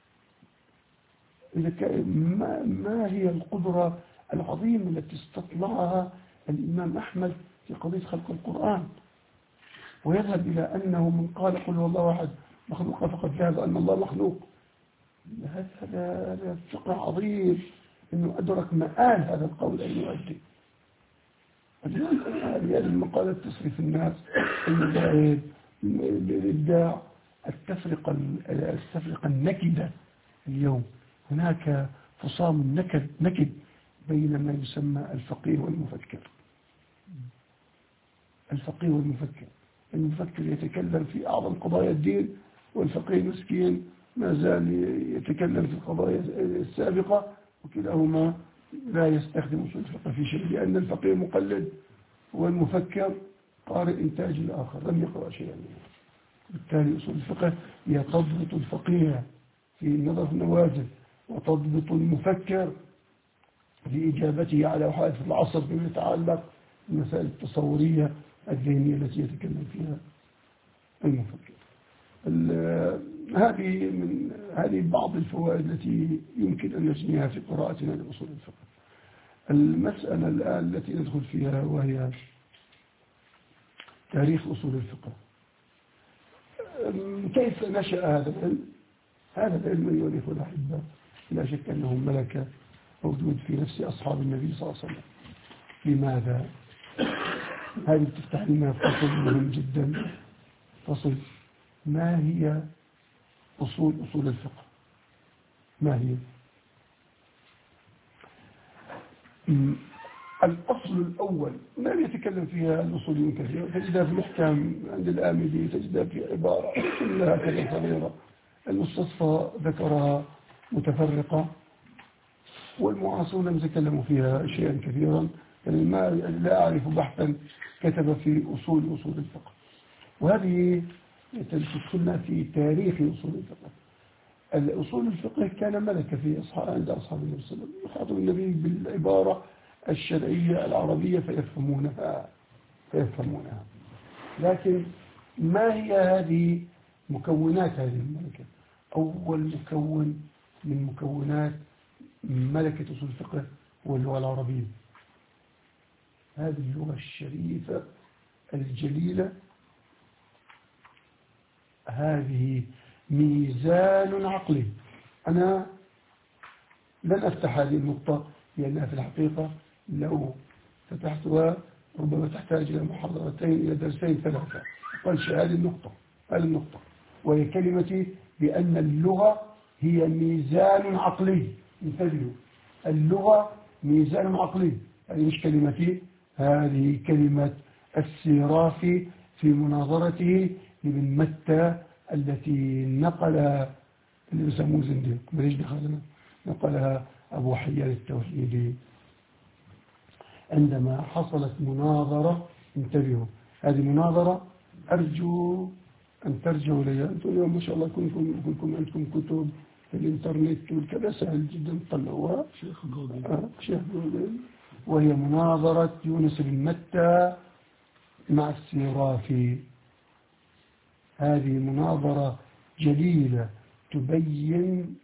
ما, ما هي القدرة العظيمة التي استطلعها الإمام أحمد في قضية خلق القرآن، ويذهب إلى أنه من قال قل هو الله أحد مخلوق فقد ذهب أن الله مخلوق. هذا فقه عظيم أنه أدرك مآل هذا القول أن يؤدي. هذه المقالة تصرف الناس المذاهب الإبداع التفرقة التفرقة النكدة. اليوم هناك فصام نكد نكد بين ما يسمى الفقيه والمفكر. الفقيه والمفكر، المفكر يتكلم في أعظم قضايا الدين، والفقيه مسكين ما زال يتكلم في القضايا السابقة، وكلاهما لا يستخدم أصول الفقه في شيء، لأن الفقيه مقلد والمفكر قارئ إنتاج الآخر لم يقرأ شيئا منه. بالتالي أصول الفقه هي تضبط الفقيه في النظر في النوازل، وتضبط المفكر في إجابته على حادث العصر فيما يتعلق بالمسائل التصورية الذهنية التي يتكلم فيها المفكر. هذه من هذه بعض الفوائد التي يمكن أن نجنيها في قراءتنا لأصول الفقه. المسألة الآن التي ندخل فيها وهي تاريخ أصول الفقه. كيف نشأ هذا العلم؟ هذا العلم أيها الإخوة الأحبة لا شك أنه ملكة موجود في نفس أصحاب النبي صلى الله عليه وسلم. لماذا؟ هذه تفتح لنا فصل مهم جدا، فصل ما هي أصول أصول الفقه؟ ما هي؟ الأصل الأول ما يتكلم فيها الأصوليون كثيرا، تجدها في الأحكام عند الآمدي، تجدها في عبارة كلها كذا صغيرة، المستصفى ذكرها متفرقة، والمعاصرون يتكلموا فيها شيئا كثيرا. يعني ما لا أعرف بحثا كتب في أصول أصول الفقه. وهذه تدخلنا في تاريخ أصول الفقه. الأصول الفقه كان ملكة في أصحاب عند أصحاب النبي صلى الله عليه وسلم، يخاطب النبي بالعبارة الشرعية العربية فيفهمونها فيفهمونها. لكن ما هي هذه مكونات هذه الملكة؟ أول مكون من مكونات ملكة أصول الفقه هو اللغة العربية. هذه اللغة الشريفة الجليلة، هذه ميزان عقلي. أنا لن أفتح هذه النقطة لأنها في الحقيقة لو فتحتها ربما تحتاج إلى محاضرتين إلى درسين ثلاثة. قال شيء هذه النقطة هذه النقطة وهي كلمتي بأن اللغة هي ميزان عقلي. انتبهوا، اللغة ميزان عقلي. هذه مش كلمتي، هذه كلمة السيرافي في مناظرته لابن متى التي نقلها اللي بسموه زنديق، ماليش دخلنا، نقلها أبو حيان التوحيدي عندما حصلت مناظرة. انتبهوا، هذه مناظرة أرجو أن ترجعوا لها. أنتم اليوم ما شاء الله كنكم, كنكم عندكم كتب في الإنترنت والكذا، سهل جدا تطلعوها. شيخ جوجل آه شيخ جوجل وهي مناظرة يونس بن متى مع السيرافي. هذه مناظرة جليلة تبين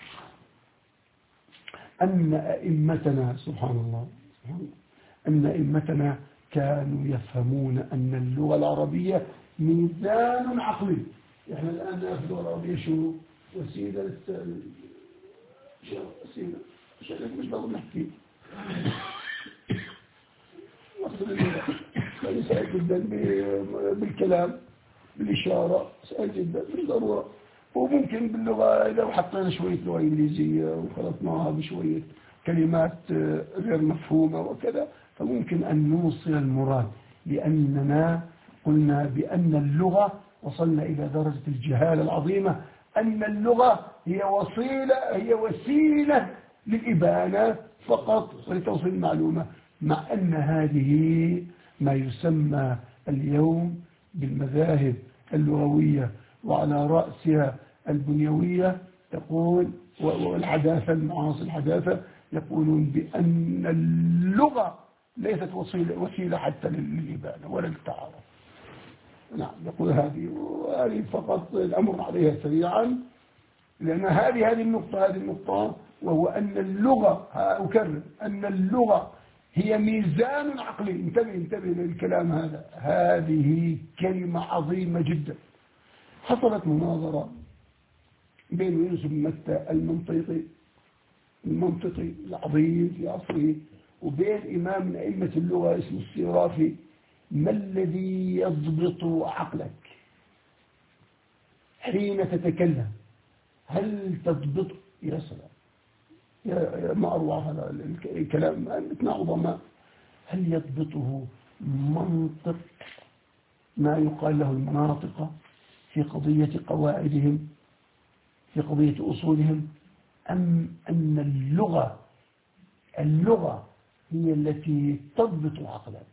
أن أئمتنا سبحان الله أن أئمتنا كانوا يفهمون أن اللغة العربية ميزان عقلي. إحنا الآن في اللغة العربية شو وسيلة شو وسيلة شو مش بقول نحكي نقصد اللغة يعني سهل جدا بالكلام بالإشارة، سهل جدا بالضرورة. وممكن باللغة لو حطينا شوية لغة إنجليزية وخلطناها بشوية كلمات غير مفهومة وكذا فممكن أن نوصل المراد، لأننا قلنا بأن اللغة وصلنا إلى درجة الجهالة العظيمة أن اللغة هي وسيلة هي وسيلة للإبانة فقط ولتوصيل المعلومة، مع أن هذه ما يسمى اليوم بالمذاهب اللغوية وعلى رأسها البنيوية تقول والحداثة المعاصر الحداثة يقولون بأن اللغة ليست وسيلة, وسيلة حتى للإبانة ولا للتعارف. نعم يقول هذه وهذه فقط الأمر عليها سريعا، لأن هذه هذه النقطة هذه النقطة وهو أن اللغة أكرر أن اللغة هي ميزان عقلي. انتبه انتبه للكلام هذا، هذه كلمة عظيمة جدا. حصلت مناظرة بين يونس بن متى المنطقي المنطقي العظيم في عصره وبين إمام من أئمة اللغة اسمه السيرافي، ما الذي يضبط عقلك حين تتكلم؟ هل تضبط؟ يا سلام يا ما أروع هذا الكلام، مثل عظماء. هل يضبطه منطق ما يقال له المناطق في قضية قواعدهم في قضية أصولهم، أم أن اللغة اللغة هي التي تضبط عقلك؟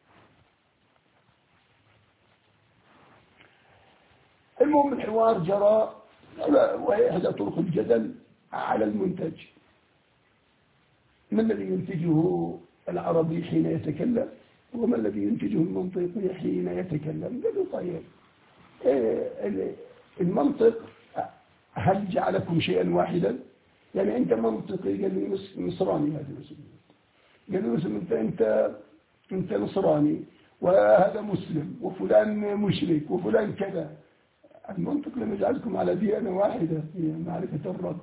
المهم الحوار جرى وهي إحدى طرق الجدل على المنتج. ما الذي ينتجه العربي حين يتكلم وما الذي ينتجه المنطقي حين يتكلم؟ قالوا طيب المنطق هل جعلكم شيئا واحدا؟ يعني أنت منطقي، قال لي نصراني هذا مسلم، قال لي مسلم أنت أنت أنت نصراني وهذا مسلم وفلان مشرك وفلان كذا. المنطق لم يجعلكم على ديانة واحدة هي معرفة الرب.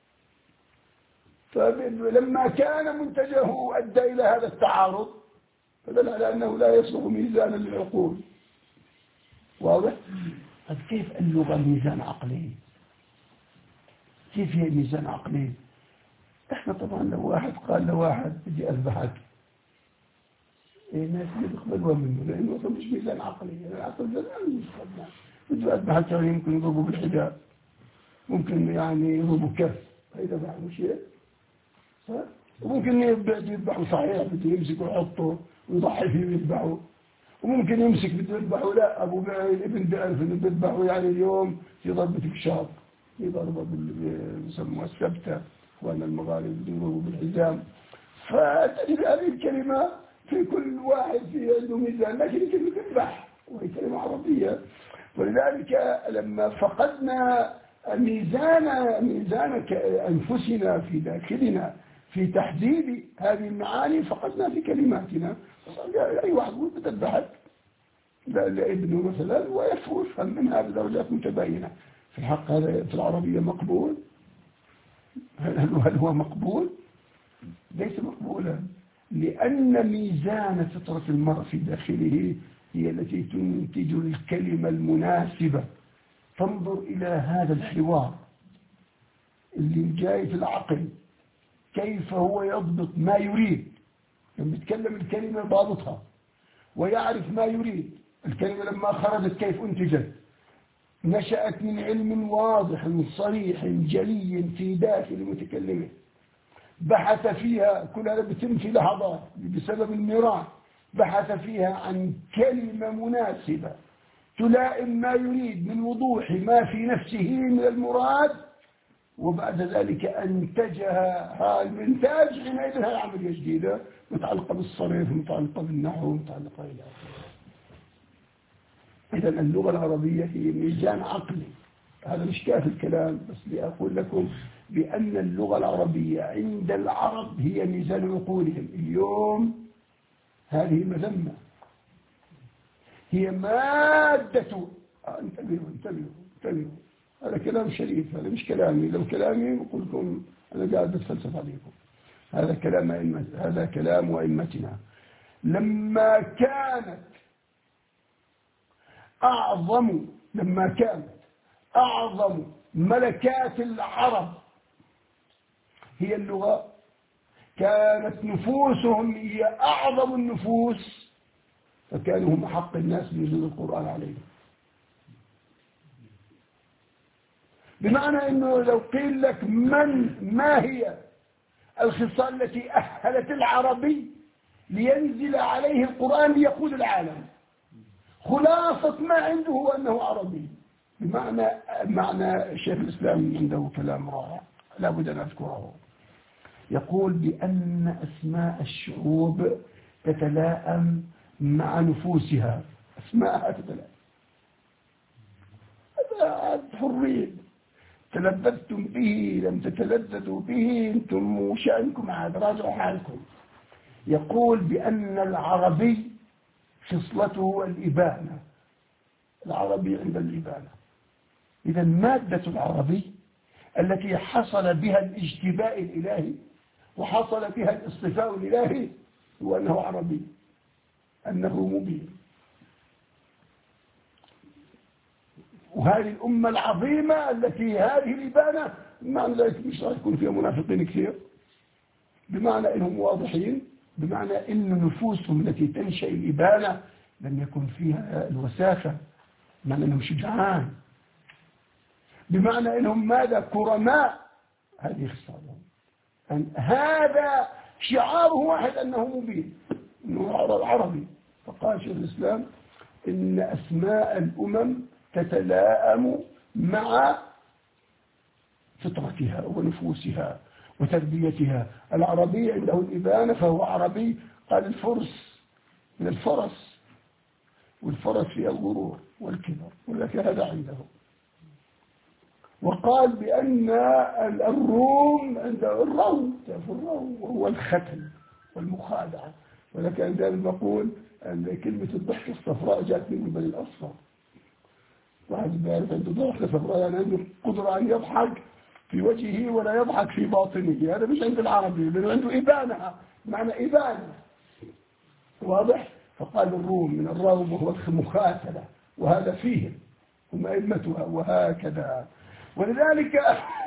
فلما كان منتجه أدى إلى هذا التعارض فدل على أنه لا يصلح ميزانا للعقول. واضح؟ طيب كيف اللغة ميزان عقلي؟ كيف هي ميزان عقلي؟ احنا طبعا لو واحد قال لواحد بدي أذبحك، الناس اللي بيقبلوها منه لأنه أصلا مش ميزان عقلي، يعني العقل ده مش خدنا. بدي أذبحك يعني يمكن يضربوا بالحجاب، ممكن يعني يضربوا كف، هيدا بعده شيء صح؟ وممكن يذبحوا صحيح بده يمسك ويحطه ويضحي فيه ويذبحه، وممكن يمسك بده يذبحه لا أبو ابن بألف إنه بيذبحه يعني اليوم في ضربة بشاط، في ضربة بيسموها السبتة وأن المغارب يضربوا بالحزام. فتجد هذه الكلمة في كل واحد في عنده ميزان، لكن كلمة تذبح وهي كلمة عربية. ولذلك لما فقدنا ميزان ميزان أنفسنا في داخلنا في تحديد هذه المعاني فقدنا في كلماتنا. أي واحد يقول بتذبحك لابنه مثلا ويفهم منها بدرجات متباينة. في الحق هذا في العربية مقبول؟ هل هو مقبول؟ ليس مقبولا، لأن ميزان فطرة المرء في داخله هي التي تنتج الكلمة المناسبة. تنظر إلى هذا الحوار اللي جاي في العقل كيف هو يضبط ما يريد، لما يتكلم الكلمة ضابطها ويعرف ما يريد. الكلمة لما خرجت كيف انتجت؟ نشأت من علم واضح صريح جلي في داخل المتكلمة، بحث فيها، كل هذا بتم في لحظات بسبب المراء، بحث فيها عن كلمة مناسبة تلائم ما يريد من وضوح ما في نفسه من المراد، وبعد ذلك أنتجها. هذا الإنتاج حينئذ هي عملية جديدة متعلقة بالصرف متعلقة بالنحو متعلقة إلى آخره. إذا اللغة العربية هي ميزان عقلي. هذا مش كافي الكلام، بس لأقول لكم بأن اللغة العربية عند العرب هي ميزان عقولهم. اليوم هذه مذمة، هي مادة. انتبهوا انتبهوا انتبهوا، هذا كلام شريف، هذا مش كلامي. لو كلامي بقول لكم أنا قاعد بتفلسف عليكم. هذا كلام أئمة، هذا كلام أئمتنا. لما كانت أعظم لما كانت أعظم ملكات العرب هي اللغة، كانت نفوسهم هي أعظم النفوس، فكانوا هم أحق الناس بوجود القرآن عليهم. بمعنى أنه لو قيل لك من ما هي الخصال التي أهلت العربي لينزل عليه القرآن ليقود العالم، خلاصة ما عنده هو أنه عربي. بمعنى معنى شيخ الإسلام عنده كلام رائع لا بد أن أذكره، يقول بأن أسماء الشعوب تتلائم مع نفوسها، أسماءها تتلائم. هذا حرين، تلذذتم به لم تتلذذوا به أنتم وشأنكم، عاد راجعوا حالكم. يقول بأن العربي خصلته الإبانة، العربي عند الإبانة. إذا مادة العربي التي حصل بها الاجتباء الإلهي وحصل بها الاصطفاء الإلهي هو أنه عربي، أنه مبين. وهذه الأمة العظيمة التي هذه الإبانة، بمعنى ذلك مش راح يكون فيها منافقين كثير، بمعنى إنهم واضحين، بمعنى إن نفوسهم التي تنشأ الإبانة لم يكن فيها الوساخة، بمعنى إنهم شجعان، بمعنى إنهم ماذا كرماء. هذه خصالهم، أن هذا شعاره واحد أنه مبين، أنه عربي. فقال شيخ الإسلام إن أسماء الأمم تتلائم مع فطرتها ونفوسها وتربيتها. العربي عنده الإبانة فهو عربي. قال الفرس من الفرس، والفرس فيها الغرور والكبر، ولكن هذا عنده. وقال بأن الروم عنده الروم، تعرف الروم وهو الختل والمخادعة، ولكن دائما بقول أن كلمة الضحكة الصفراء جاءت من بني الأصفر. واحد بيعرف عنده ضحكة صفراء يعني عنده قدرة أن يضحك في وجهه ولا يضحك في باطنه، هذا مش عند العربي لأنه عنده إبانة، معنى إبانة واضح. فقال الروم من الروم وهو المخاتلة، وهذا فيه هم أئمتها وهكذا. ولذلك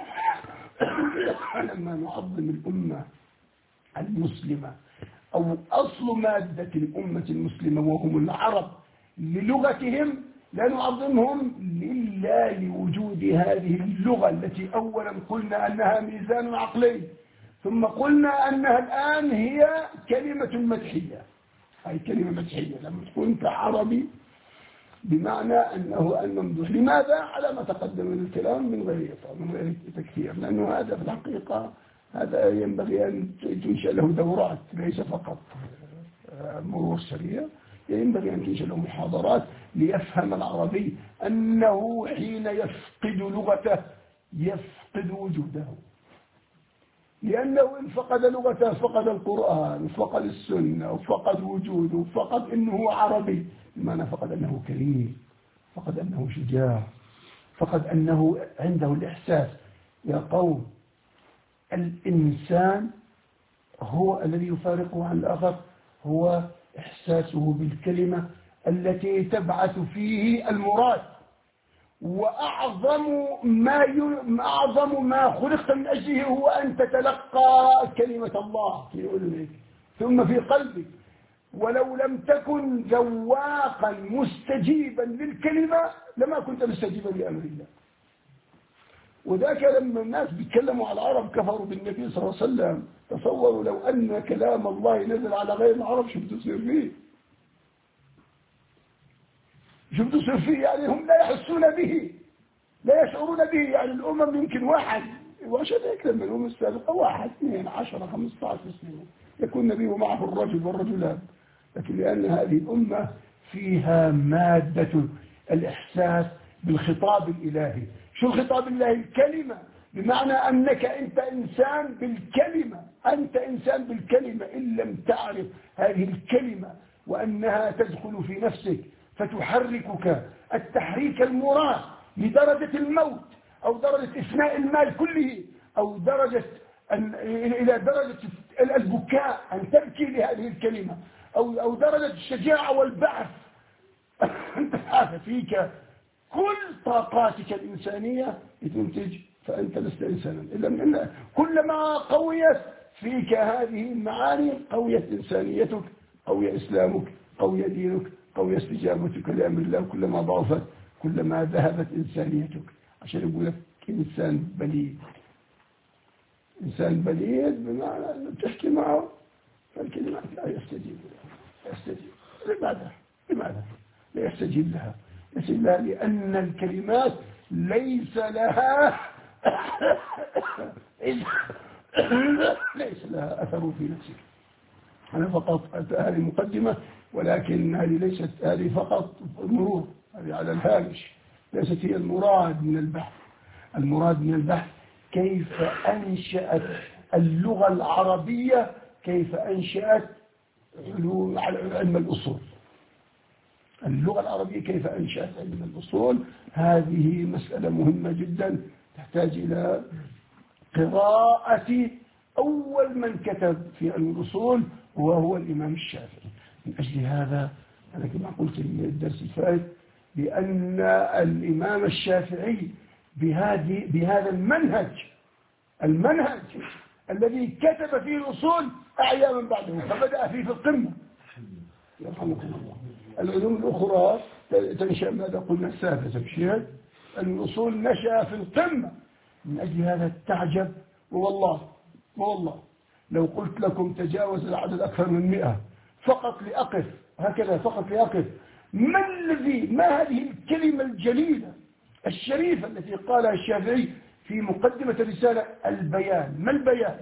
لما نعظم الأمة المسلمة أو أصل مادة الأمة المسلمة وهم العرب للغتهم، لا نعظمهم إلا لوجود هذه اللغة التي أولا قلنا أنها ميزان عقلي، ثم قلنا أنها الآن هي كلمة مدحية، أي كلمة مدحية لما تكون أنت عربي بمعنى أنه أن نمدح. لماذا؟ على ما تقدم من الكلام من غير من غير تكثير، لأنه هذا في الحقيقة هذا ينبغي أن تنشأ له دورات، ليس فقط مرور سريع، ينبغي أن تنشأ له محاضرات ليفهم العربي أنه حين يفقد لغته يفقد وجوده، لأنه إن فقد لغته فقد القرآن وفقد السنة وفقد وجوده وفقد أنه عربي، بمعنى فقد أنه كريم، فقد أنه شجاع، فقد أنه عنده الإحساس. يا قوم الإنسان هو الذي يفارقه عن الآخر هو إحساسه بالكلمة التي تبعث فيه المراد. وأعظم ما ي... أعظم ما خلقت من أجله هو أن تتلقى كلمة الله في أذنك ثم في قلبك. ولو لم تكن ذواقا مستجيبا للكلمة لما كنت مستجيبا لأمر الله. وذاك لما الناس بيتكلموا على العرب كفروا بالنبي صلى الله عليه وسلم، تصوروا لو أن كلام الله نزل على غير العرب شو بده يصير فيه؟ شو بده يصير فيه؟ يعني هم لا يحسون به، لا يشعرون به. يعني الأمم يمكن واحد، وعشان هيك لما الأمم السابقة واحد اثنين عشرة خمسة عشر سنة يكون النبي ومعه الرجل والرجلان، لكن لأن هذه الأمة فيها مادة الإحساس بالخطاب الإلهي. شو الخطاب الإلهي؟ الكلمة، بمعنى أنك أنت إنسان بالكلمة، أنت إنسان بالكلمة. إن لم تعرف هذه الكلمة وأنها تدخل في نفسك فتحركك التحريك المراد لدرجة الموت أو درجة إفناء المال كله أو درجة أن إلى درجة البكاء أن تبكي لهذه الكلمة أو أو درجة الشجاعة والبعث أنت هذا فيك كل طاقاتك الإنسانية لتنتج، فأنت لست إنسانا إلا من أن كلما قويت فيك هذه المعاني قويت إنسانيتك، قوي إسلامك، قوي دينك، قوي استجابتك لأمر الله. كلما ضعفت كلما ذهبت إنسانيتك. عشان يقول لك إنسان بليد. إنسان بليد بمعنى أنه تحكي معه فالكلمات لا يستجيب لا يستجيب. لماذا؟ لماذا لا يستجيب لها؟ يستجيب لها لأن الكلمات ليس لها ليس لها أثر في نفسك. أنا فقط هذه مقدمة، ولكن هذه ليست هذه فقط مرور، هذه على الهامش، ليست هي المراد من البحث. المراد من البحث كيف أنشأت اللغة العربية، كيف أنشأت علم الأصول. اللغة العربية كيف أنشأت علم الأصول، هذه مسألة مهمة جدا تحتاج إلى قراءة أول من كتب في علم الأصول وهو الإمام الشافعي. من أجل هذا أنا كما قلت في الدرس الفائت بأن الإمام الشافعي بهذه بهذا المنهج المنهج الذي كتب فيه الأصول أعيا من بعده، فبدأ فيه في القمة يرحمكم الله. العلوم الأخرى تنشأ ماذا قلنا السافة تمشيها، الأصول نشأ في القمة. من أجل هذا تعجب، والله والله لو قلت لكم تجاوز العدد أكثر من مئة فقط لأقف هكذا، فقط لأقف ما الذي ما هذه الكلمة الجليلة الشريفة التي قالها الشافعي في مقدمة الرسالة، البيان. ما البيان؟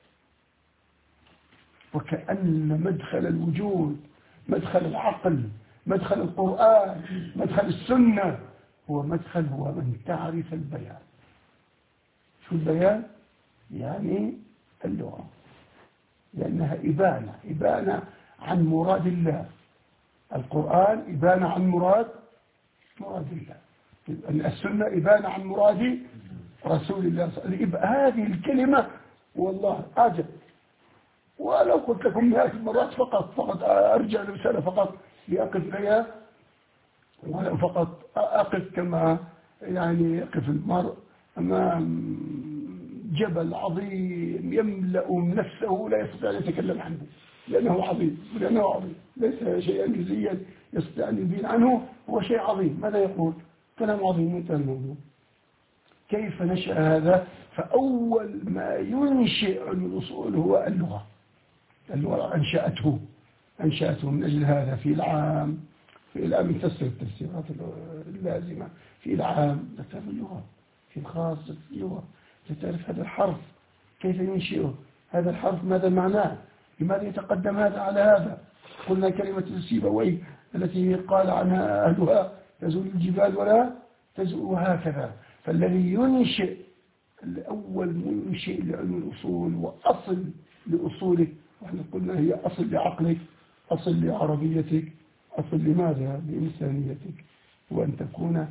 وكأن مدخل الوجود، مدخل العقل، مدخل القرآن، مدخل السنة، هو مدخل هو من تعرف البيان. شو البيان؟ يعني اللغة، لأنها إبانة إبانة عن مراد الله. القرآن إبانة عن مراد مراد الله، السنة إبانة عن مراد رسول الله. هذه الكلمة والله أعجب. ولو قلت لكم مئات المرات فقط فقط أرجع لرسالة فقط لأقف لها، ولو فقط أقف كما يعني يقف المرء أمام جبل عظيم يملأ نفسه لا يستطيع أن يتكلم عنه لأنه عظيم، لأنه عظيم ليس شيئا جزئيا يستطيع أن يبين عنه، هو شيء عظيم. ماذا يقول؟ كلام عظيم منتهى الموضوع. كيف نشأ هذا؟ فأول ما ينشئ علم الأصول هو اللغة. اللغة أنشأته أنشأته من أجل هذا في العام في العام تفسر التفسيرات اللازمة في العام تعرف اللغة، في الخاص اللغة تعرف هذا الحرف كيف ينشئه، هذا الحرف ماذا معناه، لماذا يتقدم هذا على هذا. قلنا كلمة سيبويه التي قال عنها أهلها تزول الجبال ولا تزول، هكذا. فالذي ينشئ الأول منشئ لعلم الأصول وأصل لأصولك، وإحنا قلنا هي أصل لعقلك، أصل لعربيتك، أصل لماذا؟ لإنسانيتك، وأن تكون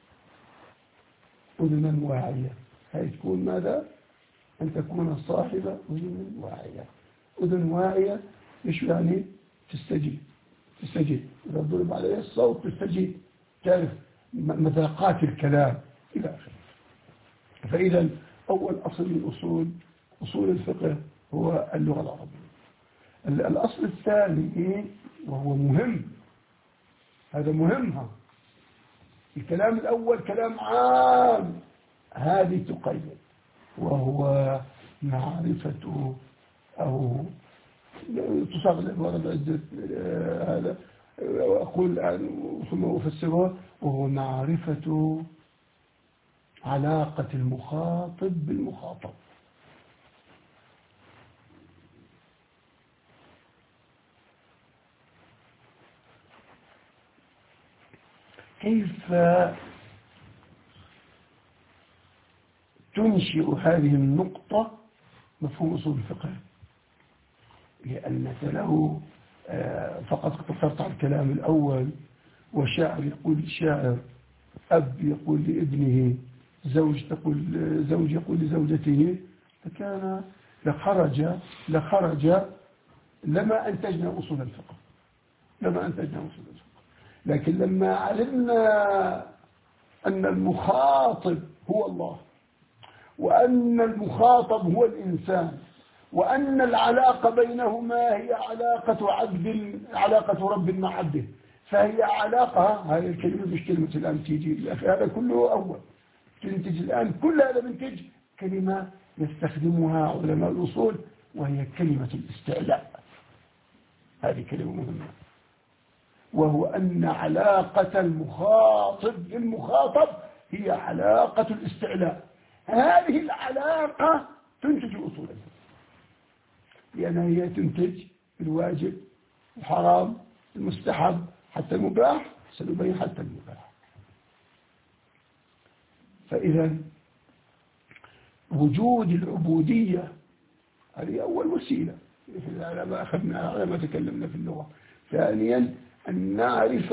أذنا واعية. هي تكون ماذا؟ أن تكون صاحبة أذن واعية. أذن واعية إيش يعني؟ تستجيب تستجيب إذا ضرب عليها الصوت تستجيب، تعرف مذاقات الكلام إلى آخره. فإذا أول أصل من أصول أصول الفقه هو اللغة العربية. الأصل الثاني وهو مهم، هذا مهمها. الكلام الأول كلام عام، هذه تقيد، وهو معرفة أو تصاغ العبارة بعدة هذا أقول الآن ثم أفسرها، وهو معرفة علاقة المخاطب بالمخاطب. كيف تنشئ هذه النقطة مفهوم أصول الفقه؟ لأنك له فقط اقتصرت على الكلام الأول، وشاعر يقول للشاعر، أب يقول لابنه، زوج تقول زوج يقول لزوجته، فكان لخرج لخرج لما أنتجنا أصول الفقه لما أنتجنا أصول الفقه لكن لما علمنا أن المخاطب هو الله، وأن المخاطب هو الإنسان، وأن العلاقة بينهما هي علاقة عبد، علاقة رب مع عبده، فهي علاقة. هذه الكلمة مش كلمة الآن تيجي، هذا كله أول تنتج الآن، كل هذا منتج كلمة يستخدمها علماء الأصول، وهي كلمة الاستعلاء. هذه كلمة مهمة، وهو أن علاقة المخاطب بالمخاطب هي علاقة الاستعلاء. هذه العلاقة تنتج أصول الفقه، لأنها هي تنتج الواجب، الحرام، المستحب، حتى المباح. سنبين حتى المباح. فإذا وجود العبودية هذه أول وسيلة على ما أخذنا، على ما تكلمنا في اللغة. ثانيا أن نعرف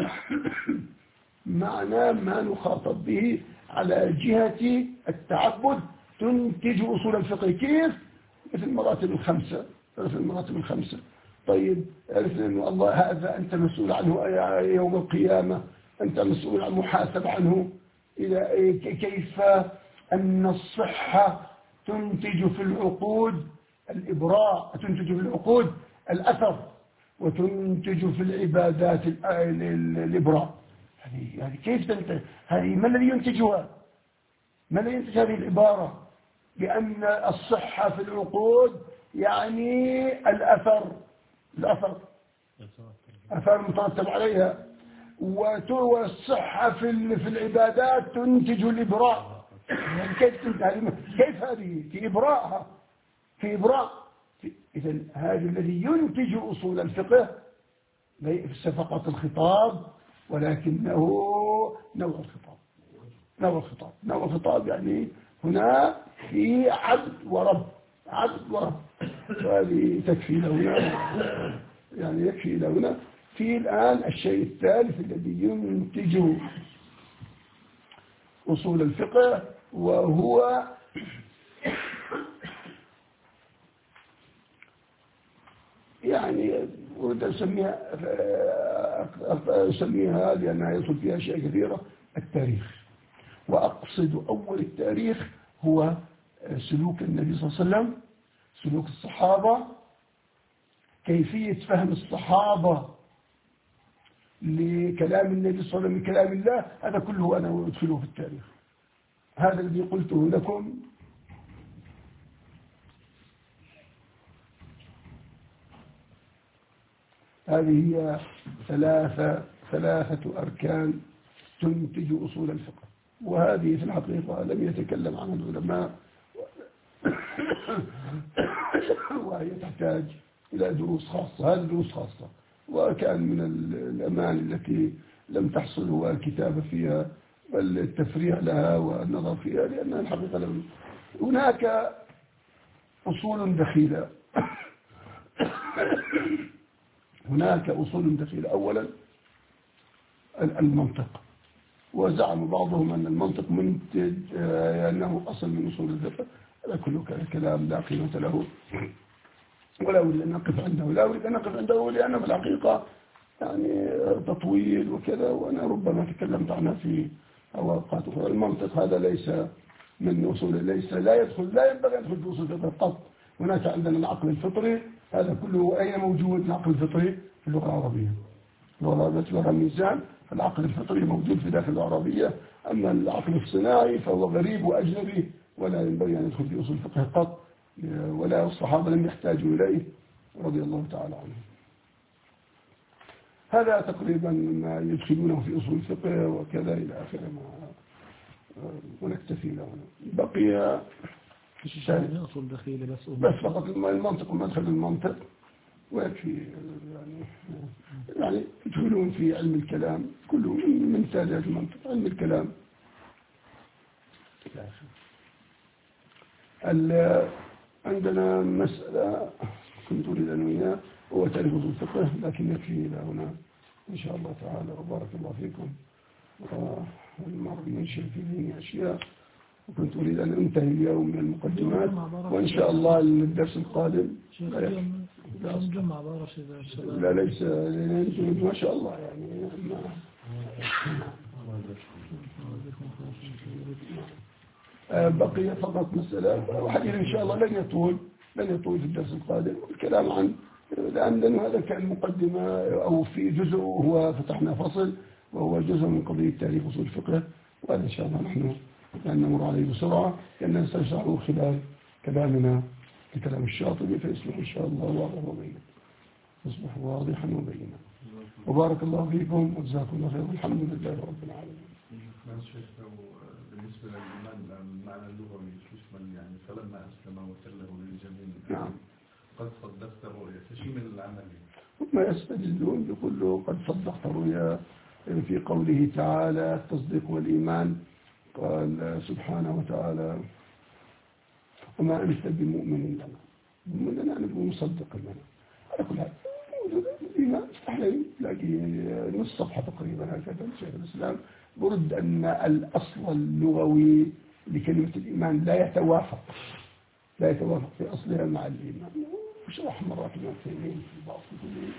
معنى ما نخاطب به على جهة التعبد تنتج أصول الفقه. كيف؟ مثل المراتب الخمسة، مثل المراتب الخمسة. طيب عرفنا أن الله هذا أنت مسؤول عنه يوم القيامة، أنت مسؤول عن محاسب عنه. إلى كيف أن الصحة تنتج في العقود الإبراء، تنتج في العقود الأثر، وتنتج في العبادات الإبراء. هذه هذه كيف تنتج؟ هذه ما الذي ينتجها؟ ما الذي ينتج هذه العبارة بأن الصحة في العقود يعني الأثر، الأثر أثر مترتب عليها، والصحة في في العبادات تنتج الإبراء. يعني كيف تنتج؟ كيف هذه في إبراءها، في إبراء. إذا هذا الذي ينتج أصول الفقه ليس فقط الخطاب، ولكنه نوع الخطاب. نوع الخطاب نوع الخطاب يعني هنا في عبد ورب، عبد ورب. وهذه تكفي لنا، يعني يكفي لنا. في الآن الشيء الثالث الذي ينتج أصول الفقه، وهو يعني أريد أسميها أسميها لأنها يدخل فيها أشياء كثيرة، التاريخ. وأقصد أول التاريخ هو سلوك النبي صلى الله عليه وسلم، سلوك الصحابة، كيفية فهم الصحابة لكلام النبي صلى الله عليه وسلم من كلام الله. هذا كله أنا أدخله في التاريخ. هذا الذي قلته لكم هذه هي ثلاثة ثلاثة أركان تنتج أصول الفقه، وهذه في الحقيقة لم يتكلم عنها العلماء، وهي تحتاج إلى دروس خاصة. هذه دروس خاصة، وكان من الأمان التي لم تحصل هو الكتابة فيها، بل التفريع لها والنظر فيها، لأنها الحقيقة لم. هناك أصول دخيلة هناك أصول دخيلة. أولا المنطق، وزعم بعضهم أن المنطق منتج أنه أصل من أصول الفقه. هذا كله كلام لا قيمة له، ولا أريد أن نقف عنده لا أريد أن نقف عنده لأنه في الحقيقة يعني تطويل وكذا، وأنا ربما تكلمت عنها في أوقات أخرى. المنطق هذا ليس من أصول، ليس لا يدخل لا ينبغي أن يدخل في أصول الفقه قط. هناك عندنا العقل الفطري، هذا كله أين موجود العقل الفطري؟ في اللغة العربية. اللغة العربية لغة ميزان، العقل الفطري موجود في داخل العربية. أما العقل الصناعي فهو غريب وأجنبي، ولا ينبغي أن يدخل في أصول الفقه قط، ولا الصحابة لم يحتاجوا إليه رضي الله تعالى عنهم. هذا تقريبا ما يدخلونه في أصول الفقه وكذا إلى آخر ما، ونكتفي له. بقي أصول دخيلة بس بس فقط المنطق ومدخل المنطق ويكفي. يعني يعني يدخلون في علم الكلام كله من تاليات المنطق، علم الكلام. عندنا مسألة كنت أريد أن وياه، هو تاريخ أصول الفقه، لكن يكفي إلى هنا إن شاء الله تعالى. وبارك الله فيكم. والمرء ينشئ في ذهني أشياء، وكنت أريد أن أنتهي اليوم من المقدمات، وإن شاء الله الدرس القادم لا نجمع بارش إذا الشباب لا ليس أنتم ما شاء الله يعني ما بقي فقط مسألة وحديث إن شاء الله لن يطول لن يطول في الدرس القادم الكلام عن لأن هذا كان مقدمة أو في جزء هو فتحنا فصل وهو جزء من قضية تعريف أصول الفقه وهذا إن شاء الله نحن لأن نمر عليه بسرعة لأننا سنشرحه خلال كلامنا لكلام الشاطبي فيصبح إن شاء الله واضح وبينا يصبح واضحا وبينا وبارك الله فيكم وجزاكم الله خير والحمد لله رب العالمين. بالنسبة للإيمان المعنى اللغوي يشمل يعني فلما أسلم وتله للجميع نعم قد صدقت الرؤيا تشمل العمل ثم يستدلون يقول له قد صدقت الرؤيا في قوله تعالى التصديق والإيمان قال سبحانه وتعالى وما أنت بمؤمن لنا مؤمن لنا نبقى مصدق لنا على كل هذا الإيمان استحلين لكن نص صفحة تقريبا هكذا شيخ الإسلام برد أن الأصل اللغوي لكلمة الإيمان لا يتوافق لا يتوافق في أصلها مع الإيمان وشرح مرات من الثانيين في بعض الكتب.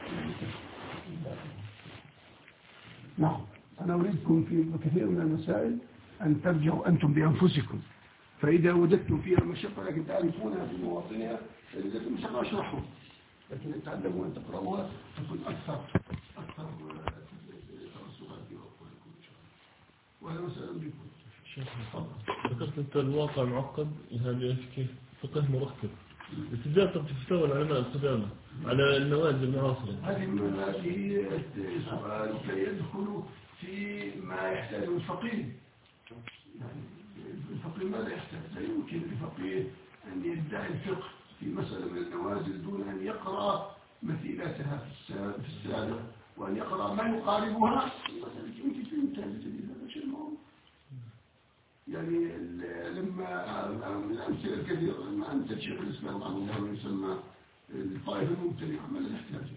نعم أنا أريدكم في كثير من المسائل أن ترجعوا أنتم بأنفسكم فإذا وجدتم فيها مشقة لكن تعرفونها في مواطنها فإذا كنتم مشقة أشرحوا لكن أن تعلموا أن تقرأوها تكون أكثر أكثر ترسخا في عقولكم إن شاء الله. وهذا مسألة بكم ذكرت أنت الواقع معقد هذا كيف فقه مركب ابتداء تفتوى العلماء القدامى على النوازل المعاصرة هذه هذه سؤال كي يدخل في ما يحتاجه الفقيه يعني الفقيه ماذا يحتاج؟ لا يمكن للفقيه أن يدعي الفقه في مسألة من النوازل دون أن يقرأ مثيلاتها في السابق وأن يقرأ ما يقاربها يمكن في انتهاء الجديد هذا شيء معروف يعني لما الأمثلة الكثيرة لما أنت شيخ الإسلام عن الله يسمى الطائفة المبتدعة ما الاحتياج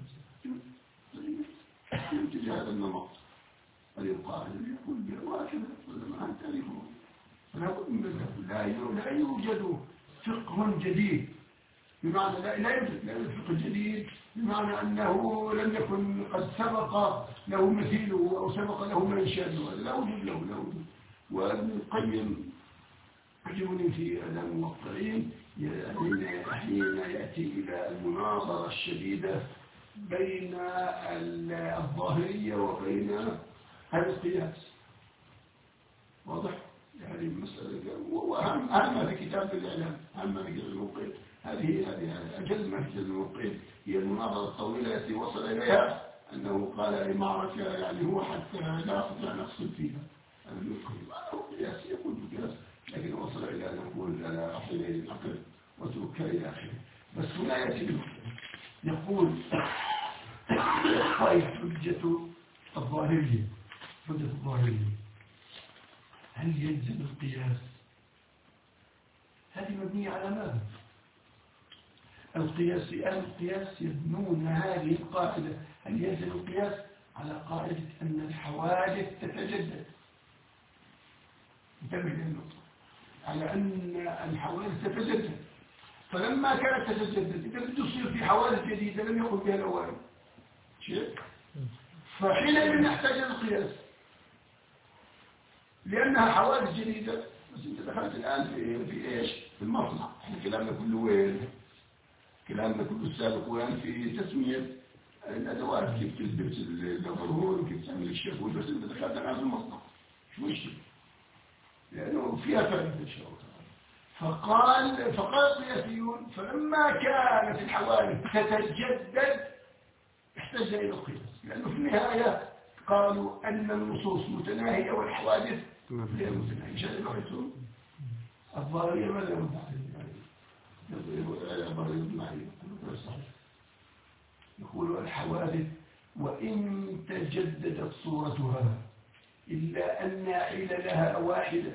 ينتج هذا النمط القائل يقول به وهكذا ما أنت تعرفه فلا بد من لا لا يوجد فقه جديد بمعنى لا لا يوجد لا يوجد فقه جديد بمعنى أنه لم يكن قد سبق له مثيله أو سبق له من شابه لا وجود له لا وجود. وابن القيم يعجبني في أداء الموقعين حين يأتي إلى المناظرة الشديدة بين الظاهرية وبين القياس واضح يعني المسألة وأهم أهم في كتاب الإعلام أهم في كتاب الموقعين هذه هذه أجل ما في كتاب الموقعين هي المناظرة الطويلة التي وصل إليها أنه قال لمعركة يعني هو حتى لا أستطيع أن أقصد فيها قياس يقول بقياس لكن وصل إلى أن يقول أنا حينئذ العقل وتركها إلى آخره بس هنا يأتي يقول هاي حجة الظاهرية حجة الظاهرية هل يلزم القياس؟ هذه مبنية على ماذا؟ القياس أهل القياس يبنون هذه القاعدة هل يلزم القياس على قاعدة أن الحوادث تتجدد انتبه للنقطة على أن الحوادث تتجدد فلما كانت تتجدد إذا بتصير في حوادث جديدة لم يقل بها الأوائل شيء فحينئذ نحتاج القياس لأنها حوادث جديدة بس أنت دخلت الآن في, في إيش في المصنع احنا كلامنا كله وين كلامنا كله السابق وين في تسمية الأدوات كيف تلبس الظهور وكيف تعمل الشفوت بس أنت دخلت الآن في المصنع شو الشيء لأنه فيها فائدة إن شاء الله فقال فقال القياسيون فلما كانت الحوادث تتجدد احتاج إلى القياس لأنه في النهاية قالوا أن النصوص متناهية والحوادث غير متناهية شيء رأيتم الظاهرية ماذا يرد عليه الظاهرية معي يقول الحوادث وإن تجددت صورتها إلا أن عللها واحدة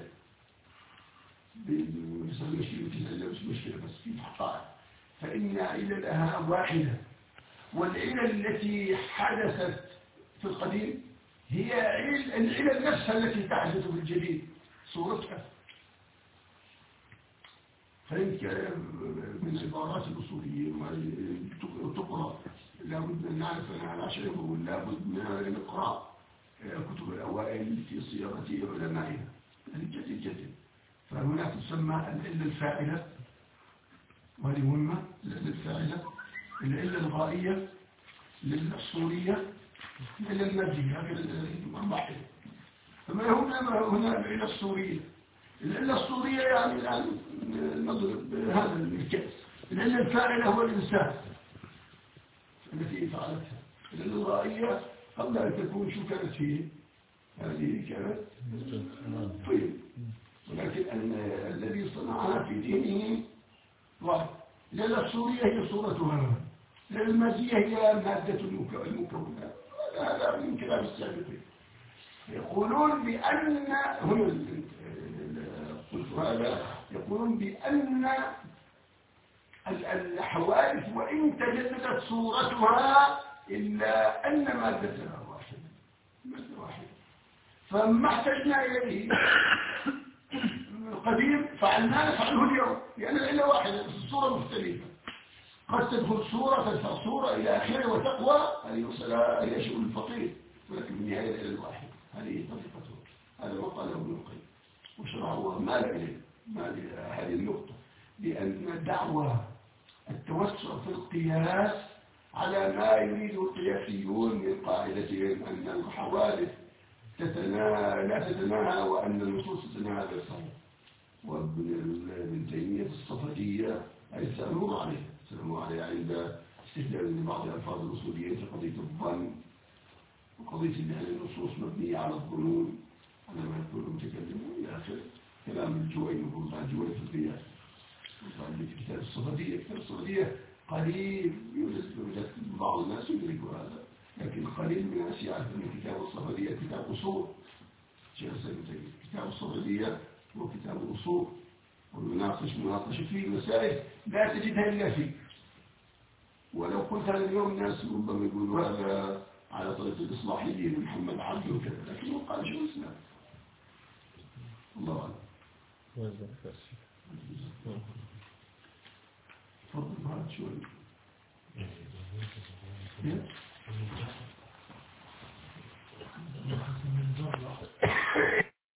مش مشكلة بس في حقائق فإن عللها واحدة والعلل التي حدثت في القديم هي علل العلل نفسها التي تحدث في الجديد صورتها فإن كان من عبارات الأصوليين وتقرأ لابد أن نعرف أن على شيء لابد من نقرأ كتب الأوائل في صياغة علمائها الجد الجد. فهناك تسمى العلة الفاعلة، وهذه مهمة، العلة الفاعلة، العلة الغائية، العلة الصورية، العلة المادية، هذه المراحل. فما هنا هنا العلة الصورية. العلة الصورية يعني الآن نضرب هذا الكأس. العلة الفاعلة هو الإنسان التي فعلتها. العلة الغائية قبل أن تكون شو كانت فيه؟ هذه كانت طيب، ولكن أن الذي صنعها في دينه غائب. العلة الصورية هي صورتها، العلة المادية هي مادة المكونات. هذا من كلام السابقين. يقولون بأن هنا قلت هذا، يقولون بأن الحوادث وإن تجددت صورتها إلا أن مادتها واحدة، مادة واحدة. فما احتجنا إليه قديم فعلنا نفعله اليوم، لأن العلة واحدة بس الصورة مختلفة. قد تدخل صورة تدفع صورة إلى آخره وتقوى أن يوصلها إلى شؤون الفقير، ولكن النهاية العلة الواحدة. هذه طريقته، هذا ما قاله ابن القيم وشرعه ما لا إليه ما هذه النقطة، لأن دعوة التوسع في القياس على ما يريد القياسيون من قاعدتهم أن الحوادث تتناهى لا تتناهى وأن النصوص تتناهى بالصحيح. وابن تيمية الصفدية أي سألوه عليه سألوه عليه عند استدلال لبعض الألفاظ الأصولية في قضية الظن وقضية أن النصوص مبنية على الظنون على ما يقول المتكلمون إلى آخره. كلام الجويني وقلت عن الجويني في القياس وقال في كتاب الصفدية. كتاب الصفدية قليل يوجد بعض الناس يدرك هذا، لكن قليل من الناس يعرف أن كتاب الصفدية كتاب أصول. كتاب الصفدية هو كتاب أصول ويناقش مناقشة فيه مسائل لا تجدها إلا فيه. ولو قلت هذا اليوم الناس ربما يقولوا هذا على طريقة الإصلاحية لمحمد عبده وكذا، لكن هو قال شو الإسلام. الله أعلم. تفضل هذا شوي.